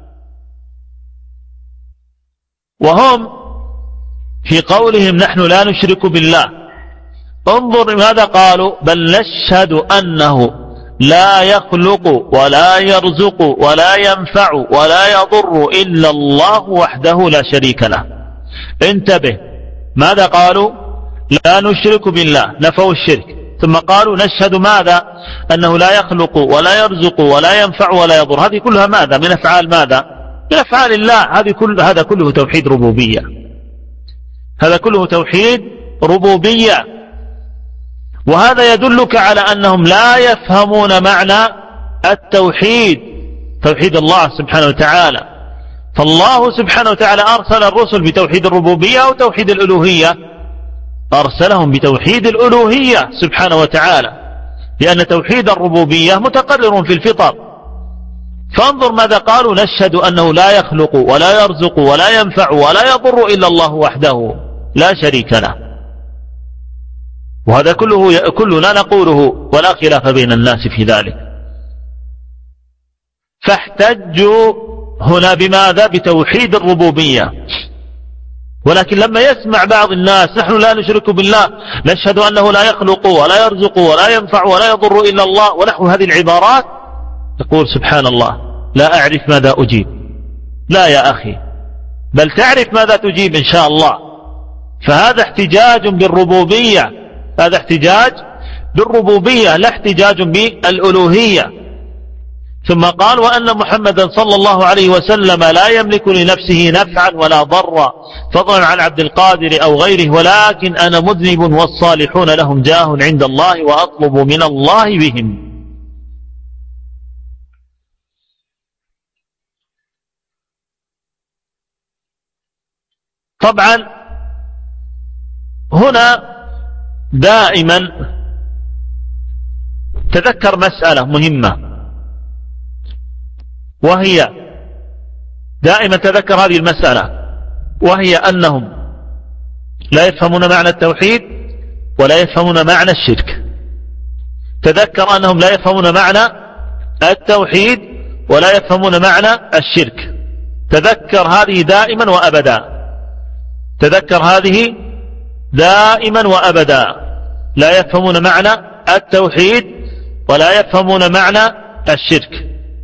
وهم في قولهم نحن لا نشرك بالله انظر ماذا قالوا: بل نشهد أنه لا يخلق ولا يرزق ولا ينفع ولا يضر إلا الله وحده لا شريك له. انتبه، ماذا قالوا؟ لا نشرك بالله، نفوا الشرك، ثم قالوا نشهد ماذا؟ أنه لا يخلق ولا يرزق ولا ينفع ولا يضر. هذه كلها ماذا؟ من أفعال ماذا؟ من أفعال الله. هذا كله توحيد ربوبية، هذا كله توحيد ربوبية. وهذا يدلك على أنهم لا يفهمون معنى التوحيد، توحيد الله سبحانه وتعالى. فالله سبحانه وتعالى أرسل الرسل بتوحيد الربوبية أو توحيد الألوهية؟ أرسلهم بتوحيد الألوهية سبحانه وتعالى، لأن توحيد الربوبية متقرر في الفطر. فانظر ماذا قالوا: نشهد أنه لا يخلق ولا يرزق ولا ينفع ولا يضر إلا الله وحده لا شريك له. وهذا كلنا نقوله ولا خلاف بين الناس في ذلك. فاحتجوا هنا بماذا؟ بتوحيد الربوبية. ولكن لما يسمع بعض الناس نحن لا نشرك بالله، نشهد أنه لا يخلق ولا يرزق ولا ينفع ولا يضر إلا الله ونحو هذه العبارات، يقول سبحان الله لا أعرف ماذا أجيب. لا يا أخي، بل تعرف ماذا تجيب إن شاء الله. فهذا احتجاج بالربوبية، هذا احتجاج بالربوبية لا احتجاج بالألوهية. ثم قال: وأن محمدا صلى الله عليه وسلم لا يملك لنفسه نفعا ولا ضرا فضلا عن عبد القادر أو غيره، ولكن أنا مذنب والصالحون لهم جاه عند الله وأطلب من الله بهم. طبعا هنا دائما تذكر مسألة مهمة، وهي دائما تذكر هذه المسألة، وهي أنهم لا يفهمون معنى التوحيد ولا يفهمون معنى الشرك. تذكر أنهم لا يفهمون معنى التوحيد ولا يفهمون معنى الشرك. تذكر هذه دائما وأبدا، تذكر هذه دائما وأبدا. لا يفهمون معنى التوحيد ولا يفهمون معنى الشرك.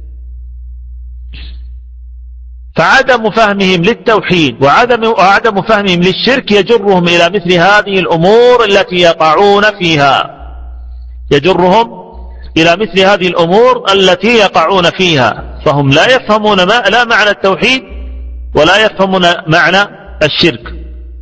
فعدم فهمهم للتوحيد وعدم فهمهم للشرك يجرهم إلى مثل هذه الأمور التي يقعون فيها، يجرهم إلى مثل هذه الأمور التي يقعون فيها. فهم لا يفهمون لا معنى التوحيد ولا يفهمون معنى الشرك.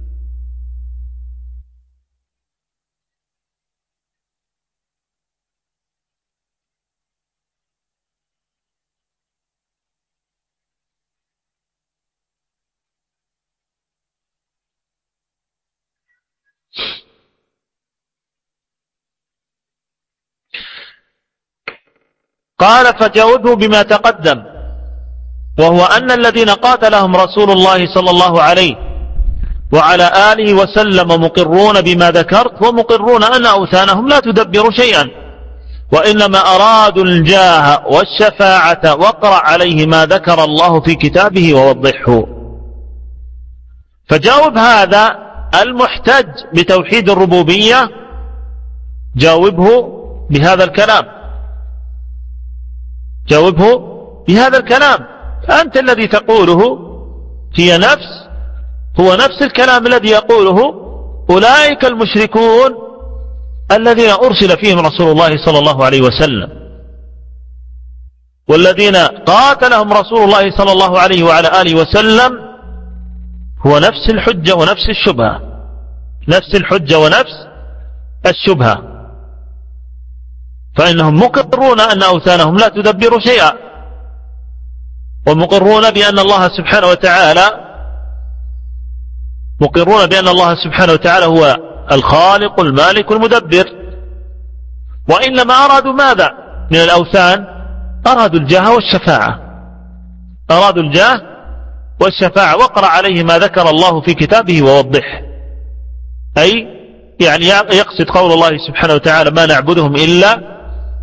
قال: فجاوبه بما تقدم، وهو أن الذين قاتلهم رسول الله صلى الله عليه وعلى آله وسلم مقرون بما ذكرت، ومقرون أن أوثانهم لا تدبر شيئا، وإنما أرادوا الجاه والشفاعة، واقرأ عليه ما ذكر الله في كتابه ووضحه. فجاوب هذا المحتج بتوحيد الربوبية، جاوبه بهذا الكلام، جاوبه بهذا الكلام. أنت الذي تقوله هو نفس الكلام الذي يقوله أولئك المشركون الذين أرسل فيهم رسول الله صلى الله عليه وسلم، والذين قاتلهم رسول الله صلى الله عليه وعلى آله وسلم هو نفس الحجة ونفس الشبهة، نفس الحجة ونفس الشبهة. فإنهم مقرون أن أوثانهم لا تدبر شيئا، ومقرون بأن الله سبحانه وتعالى هو الخالق المالك المدبر. وإنما أرادوا ماذا من الأوثان؟ أرادوا الجاه والشفاعة، أرادوا الجاه والشفاعة. واقرأ عليه ما ذكر الله في كتابه ووضحه، أي يعني يقصد قول الله سبحانه وتعالى ما نعبدهم إلا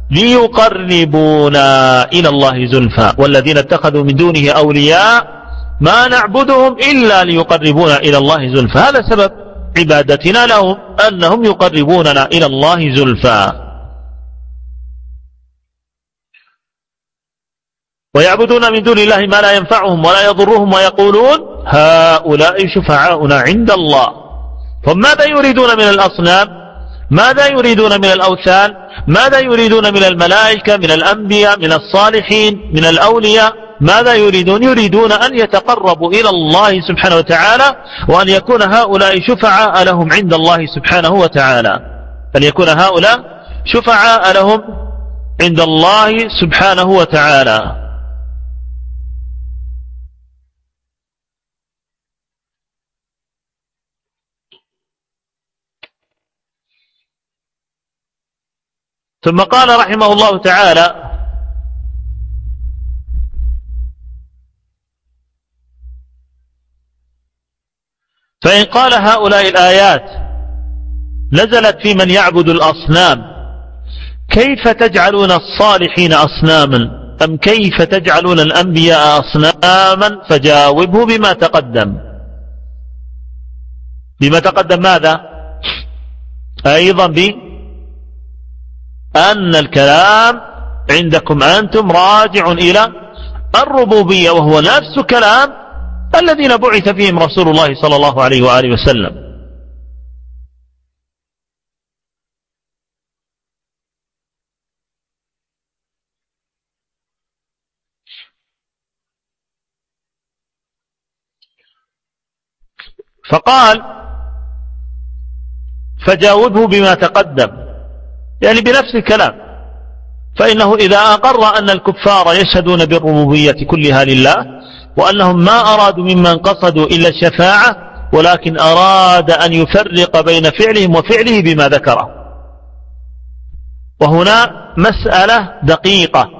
ليقربونا إلى الله زلفى والذين اتخذوا من دونه أولياء ما نعبدهم إلا ليقربونا إلى الله زلفى. هذا سبب عبادتنا لهم، أنهم يقربوننا إلى الله زلفى. ويعبدون من دون الله ما لا ينفعهم ولا يضرهم ويقولون هؤلاء شفعاؤنا عند الله. فماذا يريدون من الأصنام؟ ماذا يريدون من الأوثان؟ ماذا يريدون من الملائكة، من الأنبياء، من الصالحين، من الأولياء؟ ماذا يريدون؟ يريدون أن يتقربوا إلى الله سبحانه وتعالى، وأن يكون هؤلاء شفعاء لهم عند الله سبحانه وتعالى، أن يكون هؤلاء شفعاء لهم عند الله سبحانه وتعالى. ثم قال رحمه الله تعالى: فإن قال هؤلاء الآيات نزلت في من يعبد الأصنام كيف تجعلون الصالحين أصناما أم كيف تجعلون الأنبياء أصناما؟ فجاوبه بما تقدم. بما تقدم ماذا؟ أيضا أن الكلام عندكم أنتم راجع إلى الربوبية، وهو نفس كلام الذين بعث فيهم رسول الله صلى الله عليه وآله وسلم. فقال فجاوبه بما تقدم، يعني بنفس الكلام. فإنه إذا أقر أن الكفار يشهدون بالربوبية كلها لله، وأنهم ما أرادوا ممن قصدوا إلا الشفاعة، ولكن أراد أن يفرق بين فعلهم وفعله بما ذكره. وهنا مسألة دقيقة.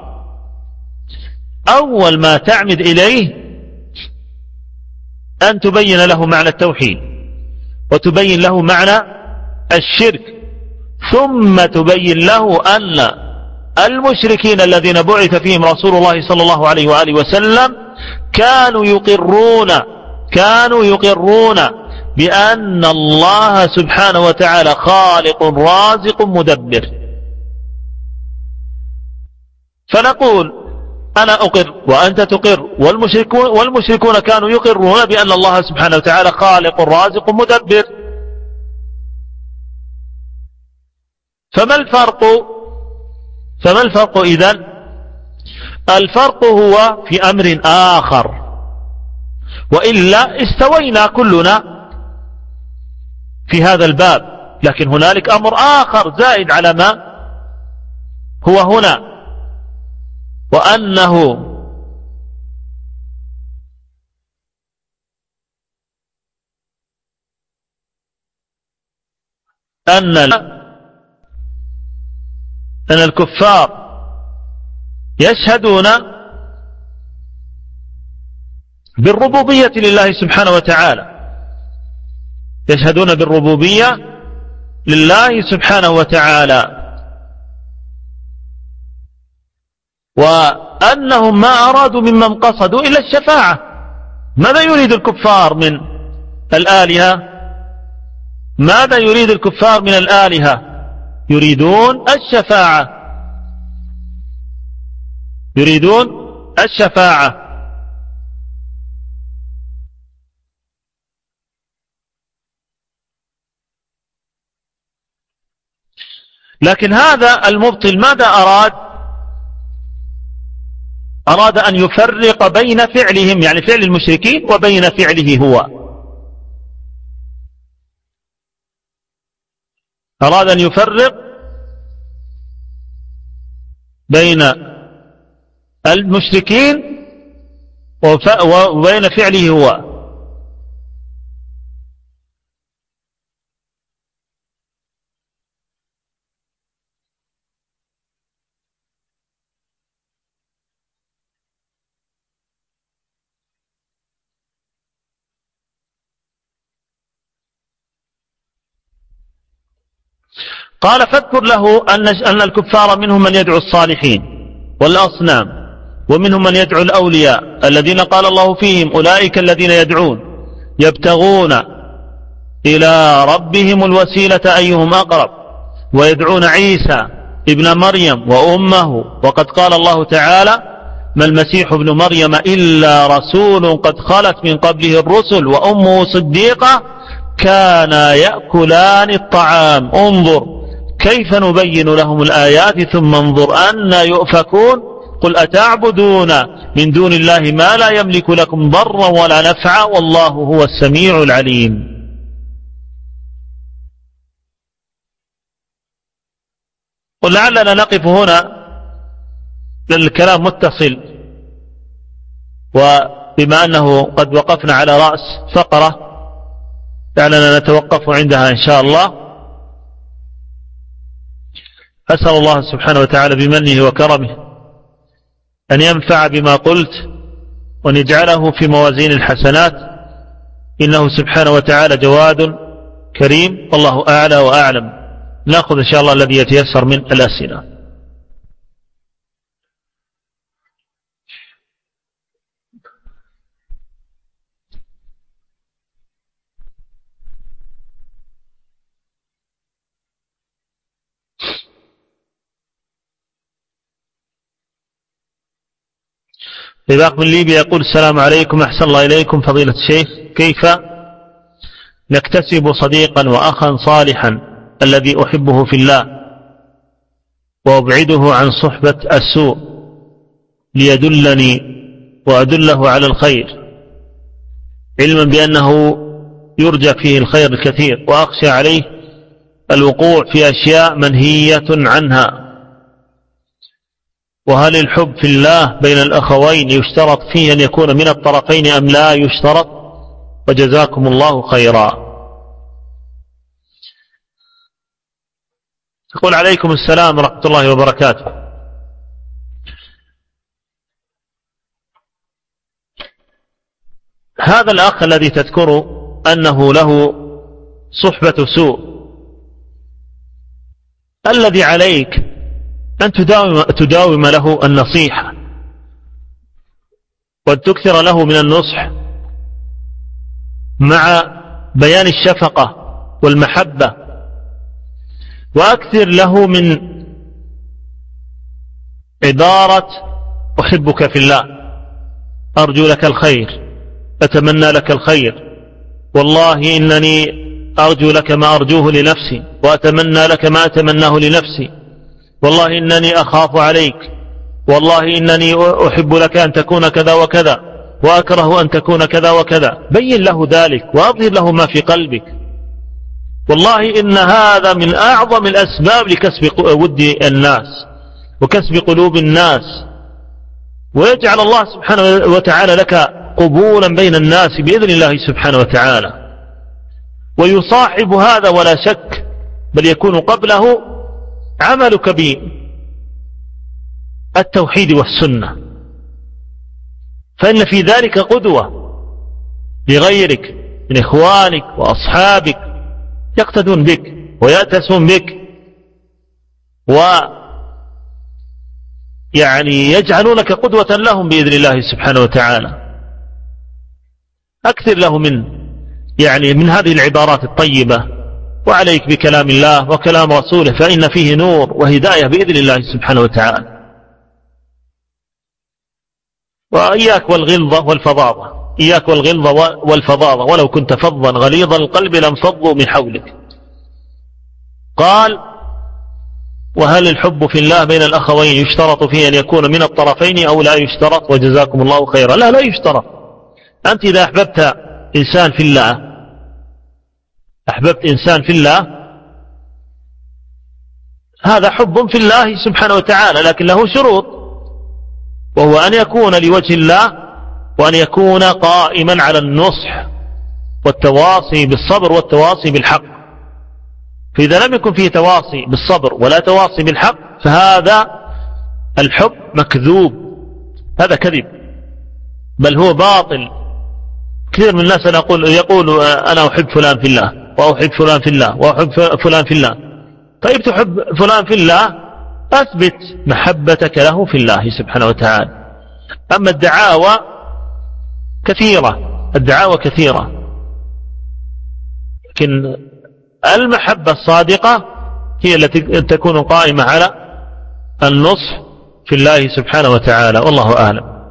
أول ما تعمد إليه أن تبين له معنى التوحيد، وتبين له معنى الشرك، ثم تبين له أن المشركين الذين بعث فيهم رسول الله صلى الله عليه وآله وسلم كانوا يقرون بأن الله سبحانه وتعالى خالق رازق مدبر. فنقول أنا أقر وأنت تقر، والمشركون كانوا يقرون بأن الله سبحانه وتعالى خالق رازق مدبر. فما الفرق إذن؟ الفرق هو في أمر آخر، وإلا استوينا كلنا في هذا الباب، لكن هنالك أمر آخر زائد على ما هو هنا، وأنه أن الكفار يشهدون بالربوبية لله سبحانه وتعالى، يشهدون بالربوبية لله سبحانه وتعالى، وأنهم ما أرادوا ممن قصدوا إلا الشفاعة. ماذا يريد الكفار من الآلهة؟ ماذا يريد الكفار من الآلهة؟ يريدون الشفاعة، يريدون الشفاعة. لكن هذا المبطل ماذا أراد؟ أراد أن يفرق بين فعلهم، يعني فعل المشركين، وبين فعله هو. أراد أن يفرق بين المشركين وبين فعله هو. قال فاذكر له أن الكفار منهم من يدعو الصالحين والأصنام، ومنهم من يدعو الأولياء الذين قال الله فيهم أولئك الذين يدعون يبتغون إلى ربهم الوسيلة أيهم أقرب، ويدعون عيسى ابن مريم وأمه، وقد قال الله تعالى ما المسيح ابن مريم إلا رسول قد خلت من قبله الرسل وأمه صديقة كانا يأكلان الطعام انظر كيف نبين لهم الآيات ثم انظر أنى يؤفكون قل أتعبدون من دون الله ما لا يملك لكم ضرا ولا نفعا والله هو السميع العليم. قل لعلنا نقف هنا للكلام متصل، وبما أنه قد وقفنا على رأس فقرة لعلنا نتوقف عندها إن شاء الله. أسأل الله سبحانه وتعالى بمنه وكرمه أن ينفع بما قلت وأن يجعله في موازين الحسنات، إنه سبحانه وتعالى جواد كريم والله أعلى وأعلم. نأخذ إن شاء الله الذي يتيسر من الأسئلة. إذاق من ليبيا يقول السلام عليكم أحسن الله إليكم فضيلة الشيخ، كيف نكتسب صديقا وأخا صالحا الذي أحبه في الله وأبعده عن صحبة السوء ليدلني وأدله على الخير، علما بأنه يرجى فيه الخير الكثير وأخشى عليه الوقوع في أشياء منهية عنها؟ وهل الحب في الله بين الأخوين يشترط فيه أن يكون من الطرفين أم لا يشترط؟ وجزاكم الله خيرا. يقول عليكم السلام ورحمة الله وبركاته. هذا الأخ الذي تذكر أنه له صحبة سوء، الذي عليك أن تداوم له النصيحة وأن تكثر له من النصح مع بيان الشفقة والمحبة، وأكثر له من عبارة أحبك في الله، أرجو لك الخير، أتمنى لك الخير، والله إنني أرجو لك ما أرجوه لنفسي وأتمنى لك ما أتمناه لنفسي، والله إنني أخاف عليك، والله إنني أحب لك أن تكون كذا وكذا وأكره أن تكون كذا وكذا. بين له ذلك وأظهر له ما في قلبك. والله إن هذا من أعظم الأسباب لكسب ود الناس وكسب قلوب الناس، ويجعل الله سبحانه وتعالى لك قبولا بين الناس بإذن الله سبحانه وتعالى. ويصاحب هذا ولا شك، بل يكون قبله عملك بالتوحيد والسنة، فإن في ذلك قدوة لغيرك من إخوانك وأصحابك يقتدون بك ويأتسون بك ويعني يجعلونك قدوة لهم بإذن الله سبحانه وتعالى. أكثر له من هذه العبارات الطيبة، وعليك بكلام الله وكلام رسوله فإن فيه نور وهداية بإذن الله سبحانه وتعالى. وإياك والغلظة والفظاظة، إياك والغلظة والفظاظة، ولو كنت فظا غليظ القلب لانفضوا من حولك. قال وهل الحب في الله بين الأخوين يشترط فيه أن يكون من الطرفين أو لا يشترط؟ وجزاكم الله خيرا. لا يشترط. أنت إذا أحببت إنسان في الله، أحببت إنسان في الله، هذا حب في الله سبحانه وتعالى، لكن له شروط، وهو أن يكون لوجه الله، وأن يكون قائما على النصح والتواصي بالصبر والتواصي بالحق. فإذا لم يكن فيه تواصي بالصبر ولا تواصي بالحق فهذا الحب مكذوب، هذا كذب، بل هو باطل. كثير من الناس يقول أنا أحب فلان في الله وأحب فلان في الله وأحب فلان في الله، طيب تحب فلان في الله، أثبت محبتك له في الله سبحانه وتعالى. أما الدعاوى كثيرة، الدعاوى كثيرة، لكن المحبة الصادقة هي التي تكون قائمة على النصح في الله سبحانه وتعالى، والله أعلم.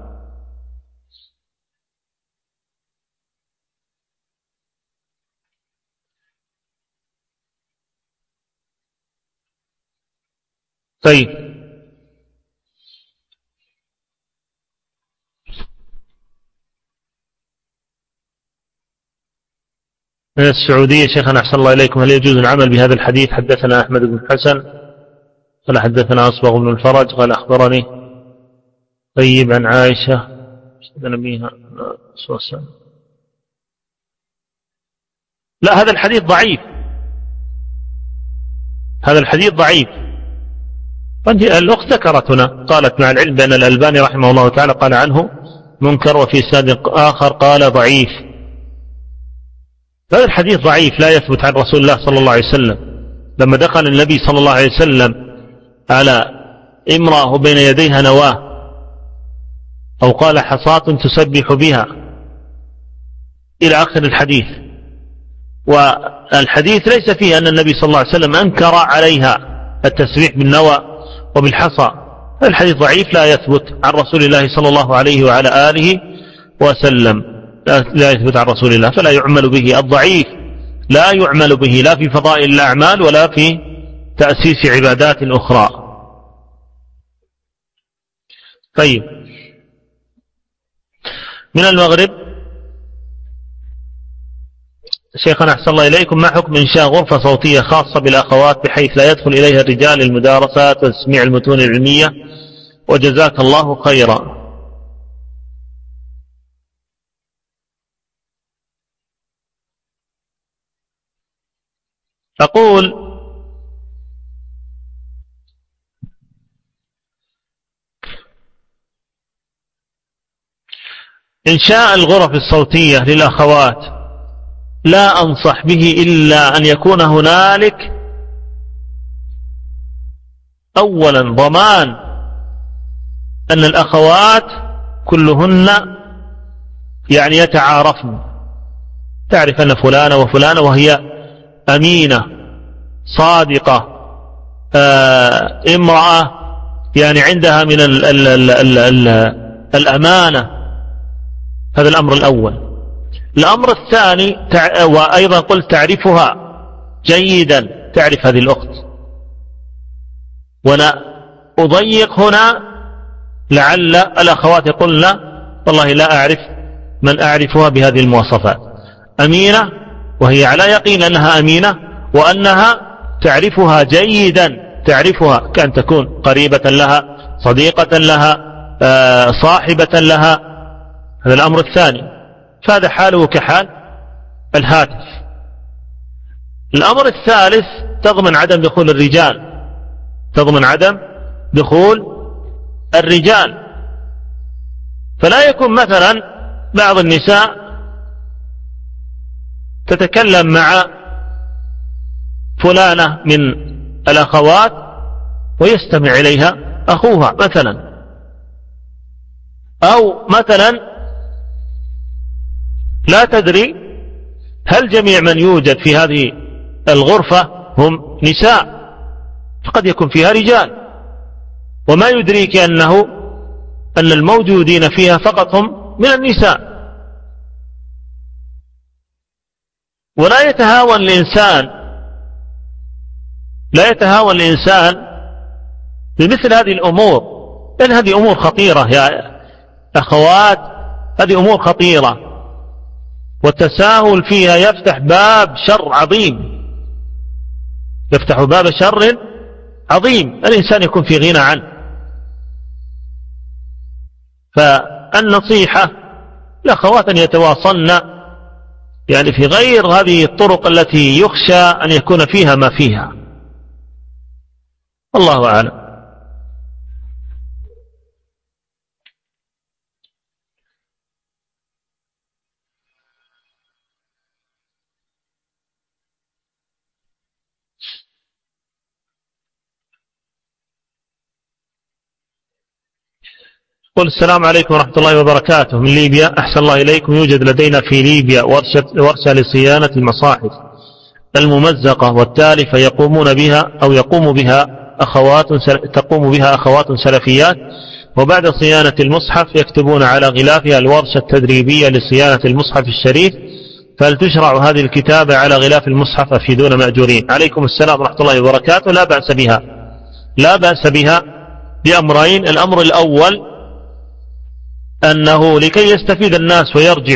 طيب، من السعودية شيخنا أحسن الله إليكم، هل يجوز العمل بهذا الحديث؟ حدثنا أحمد بن حسن قال حدثنا أصبغ بن الفرج قال أخبرني طيب عن عائشة نبيها. لا، هذا الحديث ضعيف، هذا الحديث ضعيف. الأخت ذكرت هنا قالت مع العلم بأن الألباني رحمه الله تعالى قال عنه منكر، وفي سند آخر قال ضعيف. هذا الحديث ضعيف لا يثبت عن رسول الله صلى الله عليه وسلم. لما دخل النبي صلى الله عليه وسلم على امرأة بين يديها نواة، أو قال حصاة تسبح بها إلى آخر الحديث، والحديث ليس فيه أن النبي صلى الله عليه وسلم أنكر عليها التسبيح بالنوى وبالحصى. الحديث ضعيف لا يثبت عن رسول الله صلى الله عليه وعلى آله وسلم، لا يثبت عن رسول الله، فلا يعمل به. الضعيف لا يعمل به لا في فضائل الأعمال ولا في تأسيس عبادات أخرى. طيب، من المغرب شيخنا أحسن الله إليكم، ما حكم إنشاء غرفة صوتية خاصة بالأخوات بحيث لا يدخل إليها الرجال للمدارسات وتسميع المتون العلمية؟ وجزاك الله خيرا. أقول إنشاء الغرف الصوتية للأخوات لا أنصح به إلا أن يكون هنالك أولا ضمان أن الأخوات كلهن يعني يتعارفن، تعرف أن فلانة وفلانة وهي أمينة صادقة، امرأة يعني عندها من الأمانة. هذا الأمر الأول. الأمر الثاني وأيضا قلت تعرفها جيدا، تعرف هذه الأخت. وأنا أضيق هنا لعل الأخوات يقولن والله لا أعرف من أعرفها بهذه المواصفات، أمينة وهي على يقين أنها أمينة، وأنها تعرفها جيدا، تعرفها كأن تكون قريبة لها، صديقة لها، صاحبة لها. هذا الأمر الثاني، فهذا حاله كحال الهاتف. الأمر الثالث تضمن عدم دخول الرجال، تضمن عدم دخول الرجال. فلا يكون مثلا بعض النساء تتكلم مع فلانة من الأخوات ويستمع إليها أخوها مثلا، أو مثلا لا تدري هل جميع من يوجد في هذه الغرفة هم نساء، فقد يكون فيها رجال، وما يدريك أن الموجودين فيها فقط هم من النساء. ولا يتهاون الإنسان، لا يتهاون الإنسان بمثل هذه الأمور، لأن هذه أمور خطيرة يا أخوات، هذه أمور خطيرة، والتساهل فيها يفتح باب شر عظيم، يفتح باب شر عظيم الإنسان يكون في غنى عنه. فالنصيحة الأخوات أن يتواصلن يعني في غير هذه الطرق التي يخشى أن يكون فيها ما فيها، الله أعلم. قل السلام عليكم ورحمة الله وبركاته من ليبيا. أحسن الله إليكم. يوجد لدينا في ليبيا ورشة لصيانة المصاحف الممزقة والتالفة تقوم بها أخوات سلفيات، وبعد صيانة المصحف يكتبون على غلافها الورشة التدريبية لصيانة المصحف الشريف، فهل تشرع هذه الكتابة على غلاف المصحف أفيدون مأجورين؟ عليكم السلام ورحمة الله وبركاته. لا بأس بها بأمرين. الأمر الأول أنه لكي يستفيد الناس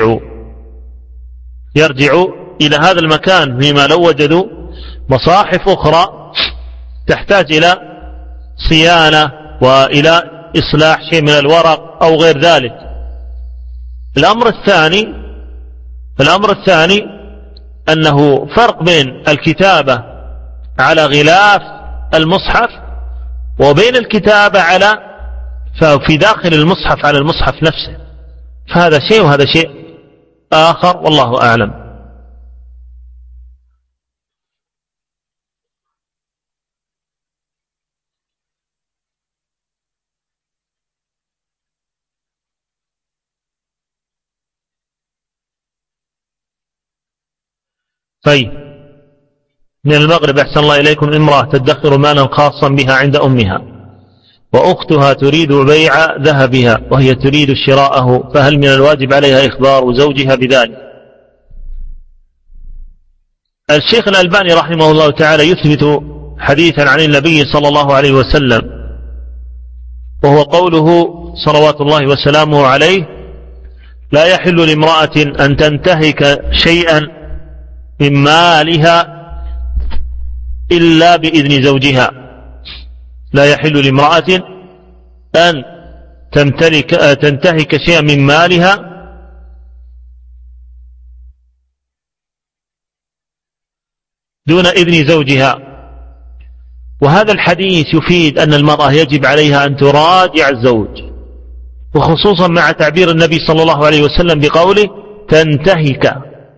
ويرجعوا إلى هذا المكان، فيما لو وجدوا مصاحف أخرى تحتاج إلى صيانة وإلى إصلاح شيء من الورق أو غير ذلك. الأمر الثاني أنه فرق بين الكتابة على غلاف المصحف وبين الكتابة في داخل المصحف على المصحف نفسه، فهذا شيء وهذا شيء آخر، والله أعلم. طيب، من المغرب. أحسن الله إليكم. امرأة تدخر مالا خاصا بها عند أمها، وأختها تريد بيع ذهبها وهي تريد شراءه، فهل من الواجب عليها إخبار زوجها بذلك؟ الشيخ الألباني رحمه الله تعالى يثبت حديثا عن النبي صلى الله عليه وسلم، وهو قوله صلوات الله وسلامه عليه: لا يحل لامرأة أن تنتهك شيئا من مالها إلا بإذن زوجها. لا يحل لامرأة أن تنتهك شيئا من مالها دون إذن زوجها. وهذا الحديث يفيد أن المرأة يجب عليها أن تراجع الزوج، وخصوصا مع تعبير النبي صلى الله عليه وسلم بقوله تنتهك،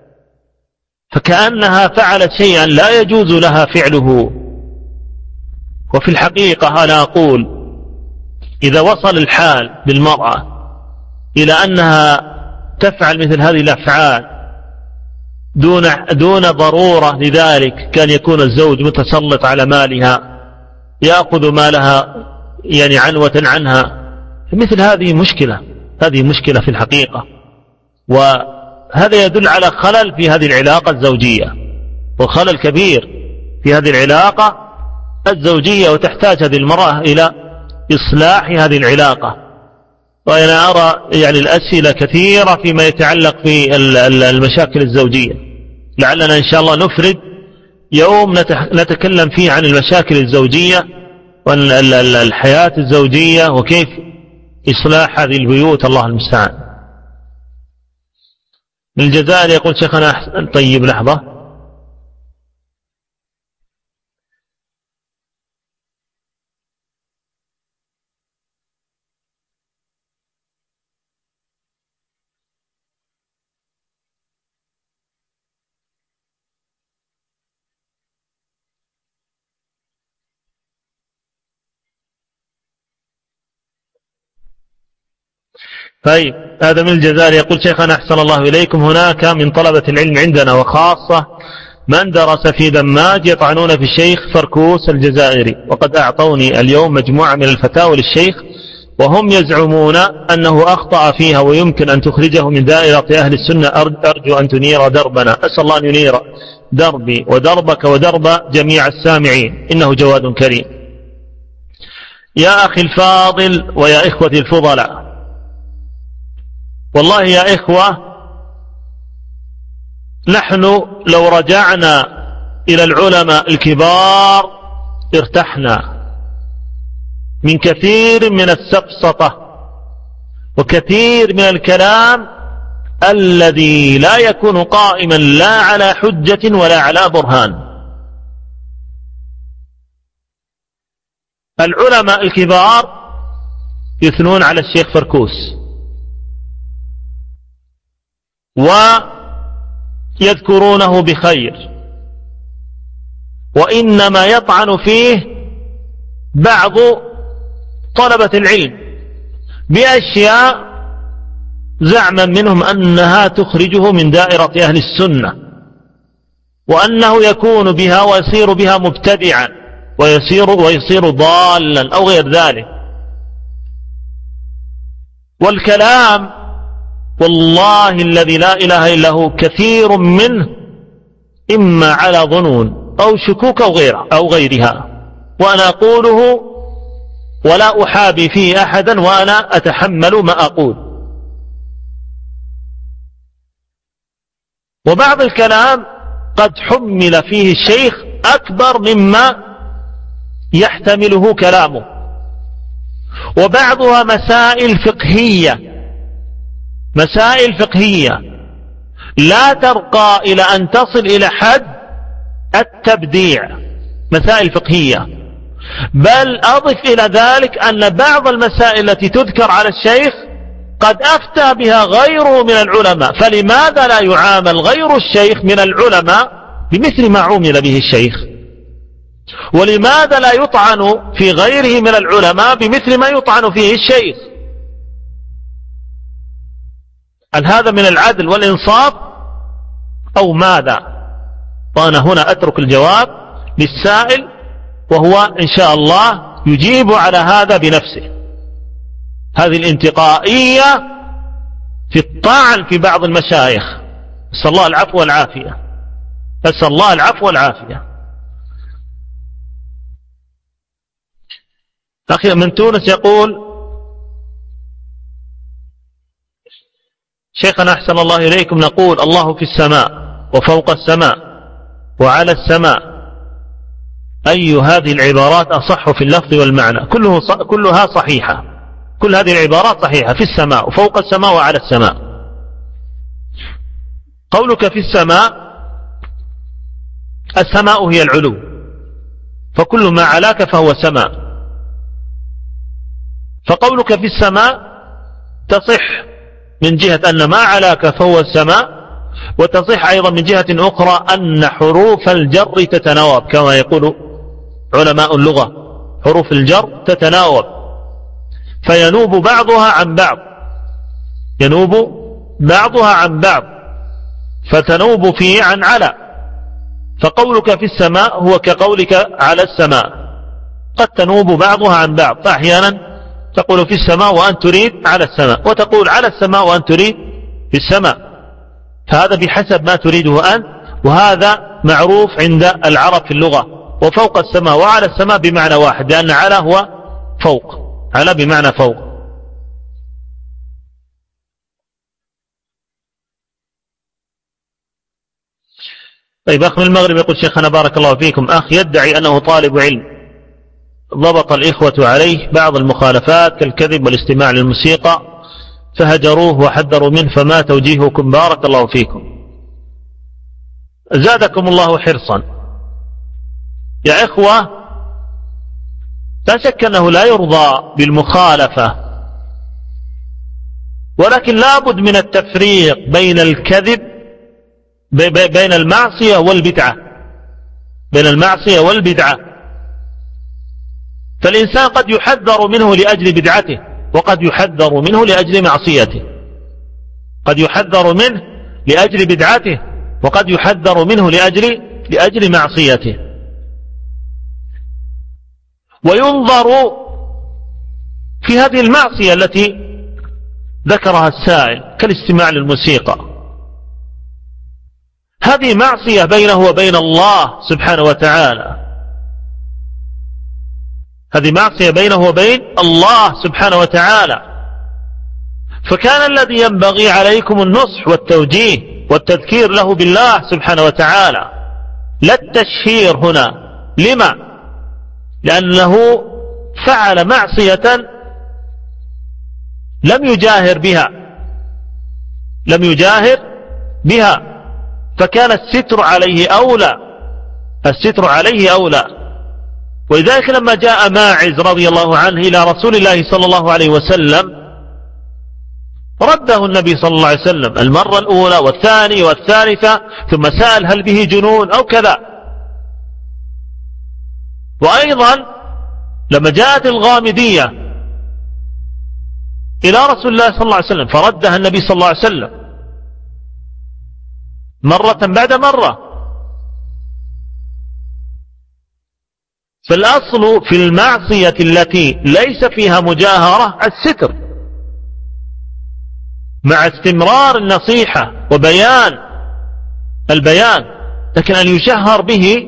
فكأنها فعلت شيئا لا يجوز لها فعله. وفي الحقيقة أنا أقول إذا وصل الحال بالمرأة إلى أنها تفعل مثل هذه الأفعال دون ضرورة لذلك، كان يكون الزوج متسلط على مالها يأخذ مالها يعني عنوة عنها، مثل هذه مشكلة في الحقيقة، وهذا يدل على خلل في هذه العلاقة الزوجية، وخلل كبير في هذه العلاقة الزوجية، وتحتاج هذه المرأة إلى إصلاح هذه العلاقة. وأنا أرى يعني الأسئلة كثيرة فيما يتعلق في المشاكل الزوجية، لعلنا إن شاء الله نفرد يوم نتكلم فيه عن المشاكل الزوجية والحياة الزوجية وكيف إصلاح هذه البيوت، الله المستعان. من الجزائر يقول شيخنا طيب لحظة. طيب، هذا من الجزائر يقول شيخنا أحسن الله إليكم، هناك من طلبة العلم عندنا وخاصة من درس في دماج يطعنون في الشيخ فركوس الجزائري، وقد أعطوني اليوم مجموعة من الفتاوى للشيخ وهم يزعمون أنه أخطأ فيها ويمكن أن تخرجه من دائرة أهل السنة. أرجو أن تنير دربنا. أسأل الله أن ينير دربي ودربك ودرب جميع السامعين، إنه جواد كريم. يا أخي الفاضل ويا إخوتي الفضلاء، والله يا إخوة نحن لو رجعنا إلى العلماء الكبار ارتحنا من كثير من السفسطة وكثير من الكلام الذي لا يكون قائما لا على حجة ولا على برهان. العلماء الكبار يثنون على الشيخ فركوس ويذكرونه بخير، وإنما يطعن فيه بعض طلبة العلم بأشياء زعما منهم أنها تخرجه من دائرة أهل السنة، وأنه يكون بها ويصير بها مبتدعا ويصير ضالا أو غير ذلك. والكلام والله الذي لا إله إلا هو كثير منه إما على ظنون أو شكوك أو غيرها، وأنا أقوله ولا أحابي فيه أحدا وأنا أتحمل ما أقول. وبعض الكلام قد حمل فيه الشيخ أكبر مما يحتمله كلامه، وبعضها مسائل فقهية لا ترقى إلى أن تصل إلى حد التبديع، مسائل فقهية. بل أضف إلى ذلك أن بعض المسائل التي تذكر على الشيخ قد أفتى بها غيره من العلماء، فلماذا لا يعامل غير الشيخ من العلماء بمثل ما عومل به الشيخ؟ ولماذا لا يطعن في غيره من العلماء بمثل ما يطعن فيه الشيخ؟ هل هذا من العدل والإنصاف أو ماذا؟ وأنا هنا أترك الجواب للسائل، وهو إن شاء الله يجيب على هذا بنفسه. هذه الانتقائية في الطعن في بعض المشايخ، نسأل الله العفو والعافية، نسأل الله العفو والعافية. أخي من تونس يقول: شيخنا أحسن الله إليكم، نقول الله في السماء وفوق السماء وعلى السماء، أي هذه العبارات أصح في اللفظ والمعنى؟ كلها صحيحة، كل هذه العبارات صحيحة، في السماء وفوق السماء وعلى السماء. قولك في السماء، السماء هي العلو، فكل ما علاك فهو سماء، فقولك في السماء تصح من جهة أن ما علاك فهو السماء، وتصح أيضا من جهة أخرى أن حروف الجر تتناوب، كما يقول علماء اللغة، حروف الجر تتناوب فينوب بعضها عن بعض، ينوب بعضها عن بعض، فتنوب فيه عن على. فقولك في السماء هو كقولك على السماء، قد تنوب بعضها عن بعض، فأحيانا تقول في السماء وأن تريد على السماء، وتقول على السماء وأن تريد في السماء، فهذا بحسب ما تريده أنت، وهذا معروف عند العرب في اللغة. وفوق السماء وعلى السماء بمعنى واحد، لأن على هو فوق، على بمعنى فوق. طيب، أخ من المغرب يقول: شيخنا بارك الله فيكم، أخ يدعي أنه طالب علم، ضبط الإخوة عليه بعض المخالفات كالكذب والاستماع للموسيقى، فهجروه وحذروا منه، فما توجيهكم بارك الله فيكم؟ زادكم الله حرصا. يا إخوة، لا شك أنه لا يرضى بالمخالفة، ولكن لا بد من التفريق بين الكذب، بين المعصية والبدعة، بين المعصية والبدعة. فالإنسان قد يحذر منه لأجل بدعته، وقد يحذر منه لأجل معصيته، قد يحذر منه لأجل بدعته، وقد يحذر منه لأجل معصيته. وينظر في هذه المعصية التي ذكرها السائل كالاستماع للموسيقى، هذه معصية بينه وبين الله سبحانه وتعالى، هذه معصية بينه وبين الله سبحانه وتعالى. فكان الذي ينبغي عليكم النصح والتوجيه والتذكير له بالله سبحانه وتعالى، لا التشهير هنا. لما؟ لأنه فعل معصية لم يجاهر بها، فكان الستر عليه أولى. ولذلك لما جاء ماعز رضي الله عنه إلى رسول الله صلى الله عليه وسلم، رده النبي صلى الله عليه وسلم المرة الأولى والثانية والثالثة، ثم سأل هل به جنون أو كذا. وأيضا لما جاءت الغامدية إلى رسول الله صلى الله عليه وسلم، فردها النبي صلى الله عليه وسلم مرة بعد مرة. فالأصل في المعصية التي ليس فيها مجاهرة الستر، مع استمرار النصيحة وبيان البيان، لكن أن يشهر به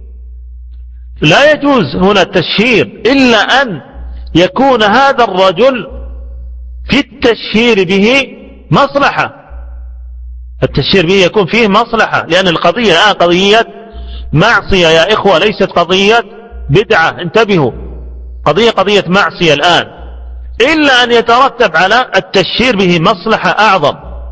لا يجوز هنا التشهير، إلا أن يكون هذا الرجل في التشهير به مصلحة، التشهير به يكون فيه مصلحة، لأن القضية الآن قضية معصية يا إخوة، ليست قضية بدعة، انتبهوا، قضية معصية الآن، إلا أن يترتب على التشهير به مصلحة أعظم.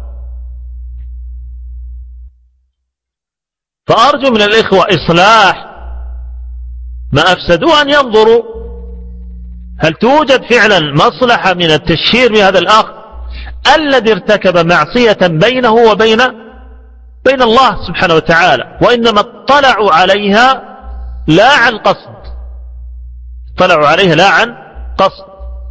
فأرجو من الإخوة إصلاح ما أفسدوا أن ينظروا هل توجد فعلا مصلحة من التشهير بهذا الأخ الذي ارتكب معصية بينه وبين الله سبحانه وتعالى، وإنما اطلعوا عليها لا عن قصد، اطلعوا عليها لا عن قصد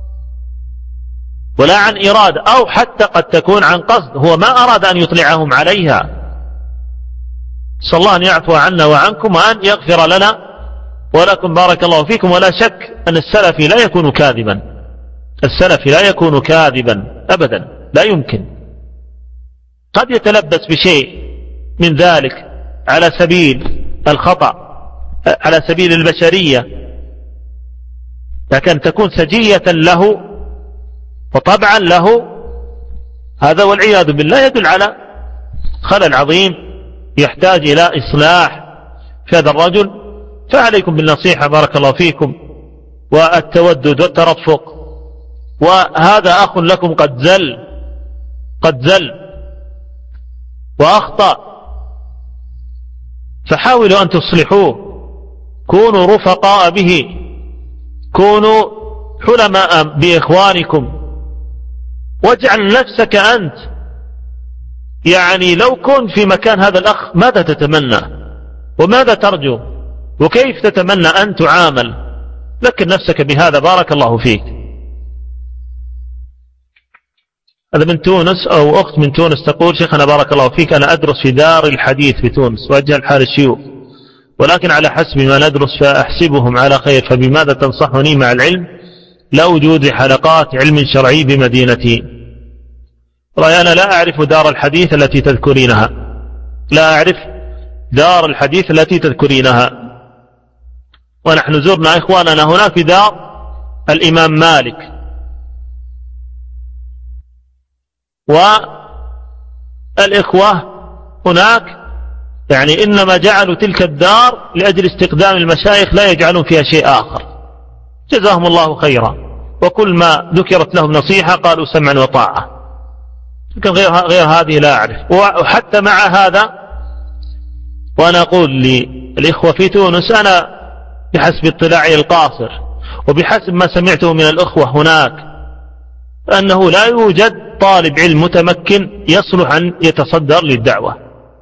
ولا عن إرادة، أو حتى قد تكون عن قصد، هو ما أراد أن يطلعهم عليها. صلى الله أن يعفو عنا وعنكم وأن يغفر لنا ولكم بارك الله فيكم. ولا شك أن السلفي لا يكون كاذبا، السلفي لا يكون كاذبا أبدا، لا يمكن، قد يتلبس بشيء من ذلك على سبيل الخطأ، على سبيل البشرية، لكن تكون سجية له وطبعا له، هذا والعياذ بالله يدل على خلل عظيم يحتاج إلى إصلاح في هذا الرجل. فعليكم بالنصيحة بارك الله فيكم والتودد والترفق، وهذا أخ لكم قد زل وأخطأ، فحاولوا أن تصلحوه، كونوا رفقاء به، كونوا حلماء بإخوانكم، واجعل نفسك أنت، يعني لو كنت في مكان هذا الأخ ماذا تتمنى وماذا ترجو وكيف تتمنى أن تعامل؟ ذكر نفسك بهذا بارك الله فيك. هذا من تونس، أو أخت من تونس تقول: شيخنا بارك الله فيك، أنا أدرس في دار الحديث بتونس وأجهل حال الشيوخ، ولكن على حسب ما ندرس فأحسبهم على خير، فبماذا تنصحني مع العلم لا وجود حلقات علم شرعي بمدينتي؟ رأي أنا لا أعرف دار الحديث التي تذكرينها، لا أعرف دار الحديث التي تذكرينها، ونحن زرنا إخواننا هناك في دار الإمام مالك، والإخوة هناك يعني إنما جعلوا تلك الدار لأجل استقدام المشايخ، لا يجعلون فيها شيء آخر، جزاهم الله خيرا، وكل ما ذكرت لهم نصيحة قالوا سمعا وطاعة، لكن غير هذه لا أعرف. وحتى مع هذا، وأنا أقول للإخوة في تونس، أنا بحسب اطلاعي القاصر وبحسب ما سمعته من الأخوة هناك، أنه لا يوجد طالب علم متمكن يصلح أن يتصدر للدعوة،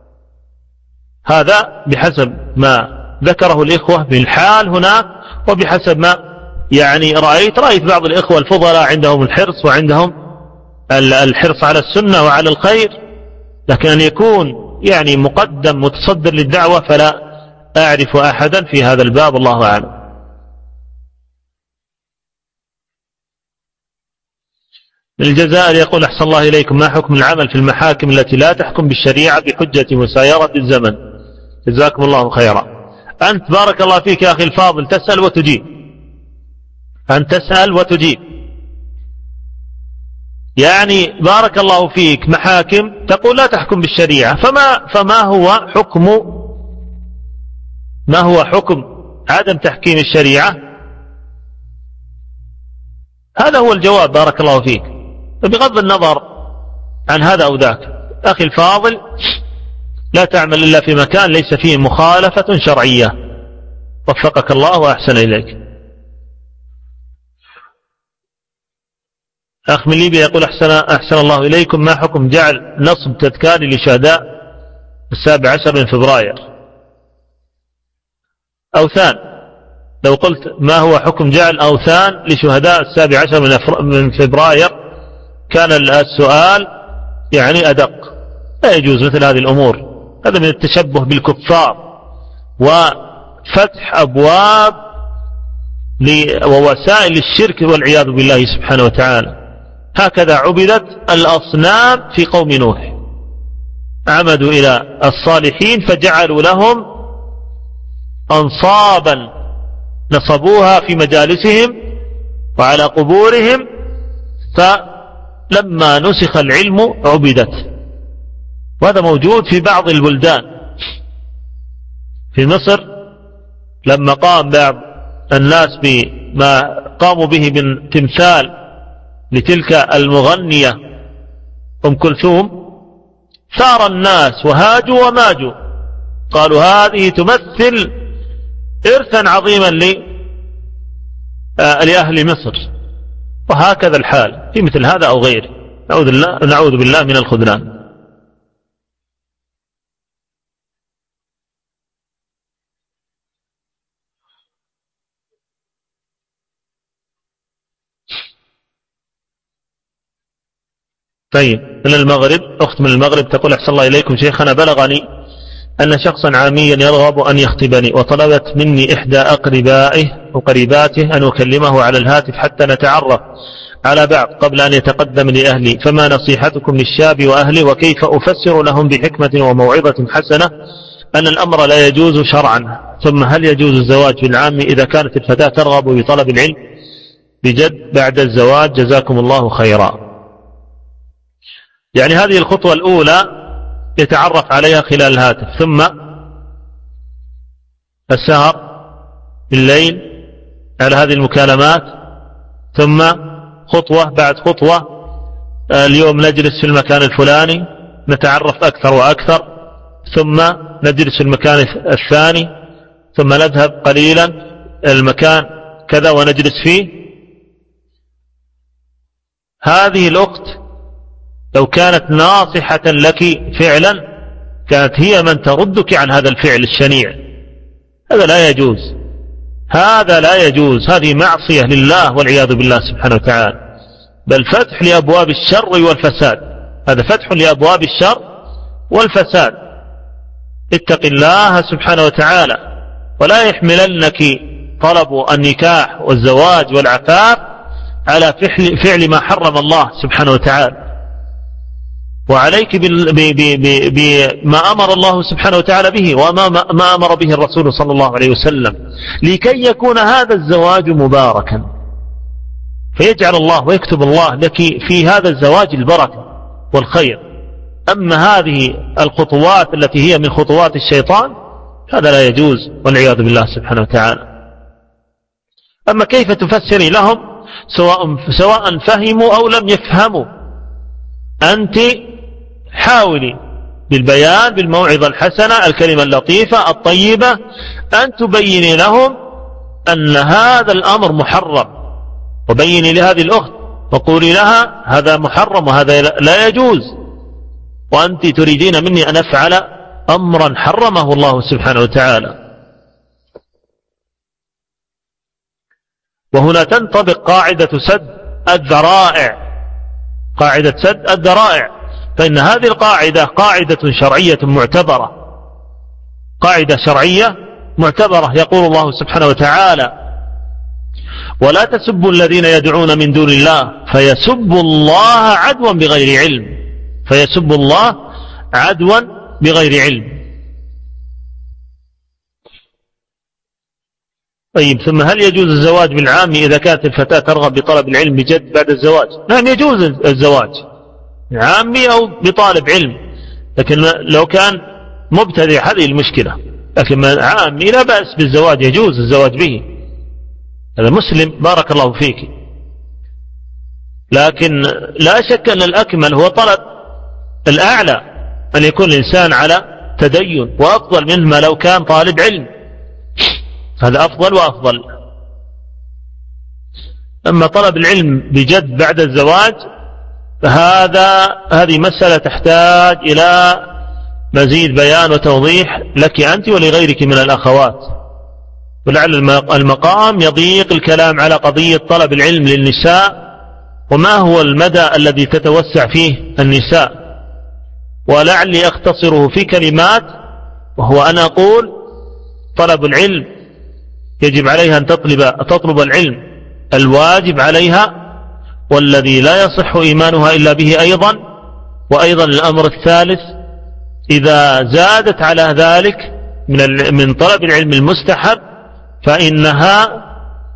هذا بحسب ما ذكره الإخوة بالحال هناك، وبحسب ما يعني رأيت بعض الإخوة الفضلاء عندهم الحرص وعندهم الحرص على السنة وعلى الخير، لكن أن يكون يعني مقدم متصدر للدعوة فلا أعرف أحدا في هذا الباب، الله أعلم. الجزائر يقول: أحسن الله إليكم، ما حكم العمل في المحاكم التي لا تحكم بالشريعة بحجة مسايرة الزمن؟ جزاكم الله خيرا. أنت بارك الله فيك يا أخي الفاضل تسأل وتجيب، أن تسأل وتجيب، يعني بارك الله فيك محاكم تقول لا تحكم بالشريعة، فما هو حكم عدم تحكيم الشريعة؟ هذا هو الجواب بارك الله فيك، بغض النظر عن هذا أو ذاك. أخي الفاضل، لا تعمل إلا في مكان ليس فيه مخالفة شرعية، وفقك الله وأحسن إليك. أخ من ليبيا يقول: أحسن الله إليكم، ما حكم جعل نصب تذكاري لشهداء 17 من فبراير؟ أوثان، لو قلت ما هو حكم جعل أوثان لشهداء 17 من فبراير كان السؤال يعني أدق. لا يجوز مثل هذه الأمور، هذا من التشبه بالكفار وفتح أبواب ووسائل الشرك والعياذ بالله سبحانه وتعالى. هكذا عبدت الأصنام في قوم نوح، عمدوا إلى الصالحين فجعلوا لهم أنصابا نصبوها في مجالسهم وعلى قبورهم، فلما نسخ العلم عبدت. وهذا موجود في بعض البلدان. في مصر لما قام بعض الناس بما قاموا به من تمثال لتلك المغنية أم كلثوم، ثار الناس وهاجوا وماجوا، قالوا هذه تمثل إرثا عظيما لأهل مصر. وهكذا الحال في مثل هذا أو غيره، نعوذ بالله من الخذلان. طيب، من المغرب، أخت من المغرب تقول أحسن الله إليكم شيخنا، بلغني أن شخصا عاميا يرغب أن يخطبني، وطلبت مني إحدى أقرباته أن أكلمه على الهاتف حتى نتعرف على بعض قبل أن يتقدم لأهلي، فما نصيحتكم للشاب وأهلي، وكيف أفسر لهم بحكمة وموعظة حسنة أن الأمر لا يجوز شرعا؟ ثم هل يجوز الزواج بالعام إذا كانت الفتاة ترغب بطلب العلم بجد بعد الزواج؟ جزاكم الله خيرا. يعني هذه الخطوة الأولى يتعرف عليها خلال الهاتف، ثم السهر بالليل على هذه المكالمات، ثم خطوة بعد خطوة، اليوم نجلس في المكان الفلاني نتعرف أكثر وأكثر، ثم نجلس في المكان الثاني، ثم نذهب قليلا المكان كذا ونجلس فيه. هذه الأخت لو كانت ناصحة لك فعلا كانت هي من تردك عن هذا الفعل الشنيع. هذا لا يجوز، هذا لا يجوز، هذه معصية لله والعياذ بالله سبحانه وتعالى، بل فتح لأبواب الشر والفساد، هذا فتح لأبواب الشر والفساد. اتق الله سبحانه وتعالى، ولا يحملنك طلب النكاح والزواج والعفاف على فعل ما حرم الله سبحانه وتعالى، وعليك بما أمر الله سبحانه وتعالى به وما أمر به الرسول صلى الله عليه وسلم، لكي يكون هذا الزواج مباركا، فيجعل الله ويكتب الله لك في هذا الزواج البركة والخير. أما هذه الخطوات التي هي من خطوات الشيطان هذا لا يجوز والعياذ بالله سبحانه وتعالى. أما كيف تفسري لهم سواء فهموا أو لم يفهموا، أنت حاولي بالبيان بالموعظة الحسنة الكلمة اللطيفة الطيبة أن تبيني لهم أن هذا الأمر محرم، وبيني لهذه الأخت وقولي لها هذا محرم وهذا لا يجوز، وأنت تريدين مني أن أفعل أمرا حرمه الله سبحانه وتعالى. وهنا تنطبق قاعدة سد الذرائع، قاعدة سد الذرائع، فإن هذه القاعدة قاعدة شرعية معتبرة، قاعدة شرعية معتبرة. يقول الله سبحانه وتعالى ولا تسبوا الذين يدعون من دون الله فيسبوا الله عدوا بغير علم، فيسبوا الله عدوا بغير علم. طيب، ثم هل يجوز الزواج بالعام إذا كانت الفتاة ترغب بطلب العلم بجد بعد الزواج؟ نعم يجوز الزواج عامي أو بطالب علم، لكن لو كان مبتدئ هذه المشكلة، لكن عامي لا بأس بالزواج، يجوز الزواج به، هذا مسلم بارك الله فيك. لكن لا شك أن الأكمل هو طلب الأعلى أن يكون الإنسان على تدين، وأفضل منه ما لو كان طالب علم، هذا أفضل وأفضل. أما طلب العلم بجد بعد الزواج هذه مسألة تحتاج إلى مزيد بيان وتوضيح لك أنت ولغيرك من الأخوات، ولعل المقام يضيق الكلام على قضية طلب العلم للنساء وما هو المدى الذي تتوسع فيه النساء؟ ولعلي أختصره في كلمات، وهو أن أقول طلب العلم يجب عليها أن تطلب العلم الواجب عليها والذي لا يصح إيمانها إلا به أيضا. وأيضا الأمر الثالث إذا زادت على ذلك من طلب العلم المستحب فإنها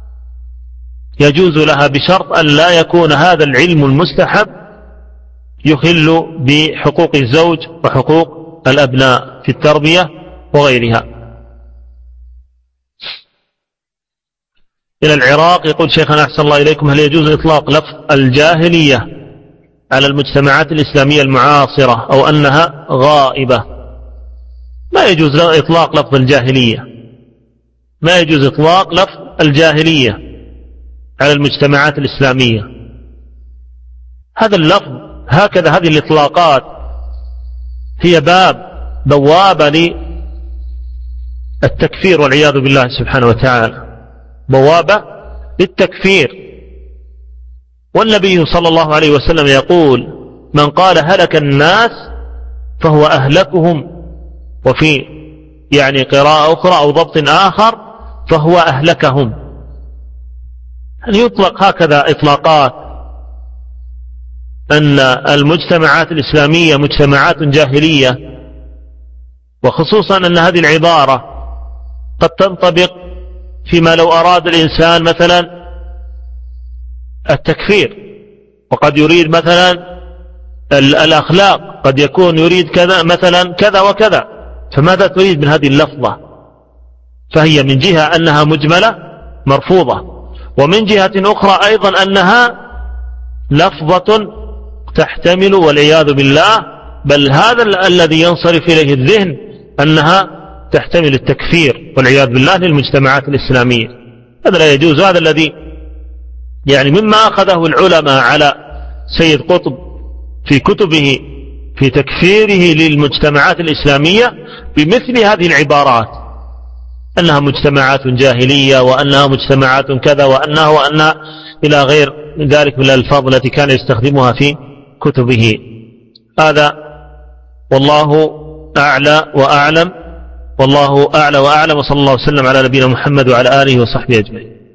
يجوز لها بشرط أن لا يكون هذا العلم المستحب يخل بحقوق الزوج وحقوق الأبناء في التربية وغيرها. إلى العراق يقول شيخنا أحسن الله إليكم: هل يجوز إطلاق لفظ الجاهلية على المجتمعات الإسلامية المعاصرة أو أنها غائبة؟ ما يجوز إطلاق لفظ الجاهلية، ما يجوز إطلاق لفظ الجاهلية على المجتمعات الإسلامية. هذا اللفظ هكذا، هذه الإطلاقات هي بوابة للتكفير والعياذ بالله سبحانه وتعالى، بوابة للتكفير. والنبي صلى الله عليه وسلم يقول: من قال هلك الناس فهو أهلكهم، وفي يعني قراءة أخرى أو ضبط آخر فهو أهلكهم. أن يطلق هكذا إطلاقات أن المجتمعات الإسلامية مجتمعات جاهلية، وخصوصا أن هذه العبارة قد تنطبق فيما لو أراد الإنسان مثلا التكفير، وقد يريد مثلا الأخلاق، قد يكون يريد كذا مثلا كذا وكذا. فماذا تريد من هذه اللفظة؟ فهي من جهة أنها مجملة مرفوضة، ومن جهة أخرى أيضا أنها لفظة تحتمل والعياذ بالله، بل هذا الذي ينصرف إليه الذهن أنها تحتمل التكفير والعياذ بالله للمجتمعات الإسلامية. هذا لا يجوز. هذا الذي يعني مما أخذه العلماء على سيد قطب في كتبه في تكفيره للمجتمعات الإسلامية بمثل هذه العبارات، أنها مجتمعات جاهلية، وأنها مجتمعات كذا، وأنها إلى غير ذلك من الألفاظ التي كان يستخدمها في كتبه. هذا والله أعلى وأعلم، والله أعلى وأعلم، وصلى الله وسلم على نبينا محمد وعلى آله وصحبه أجمعين.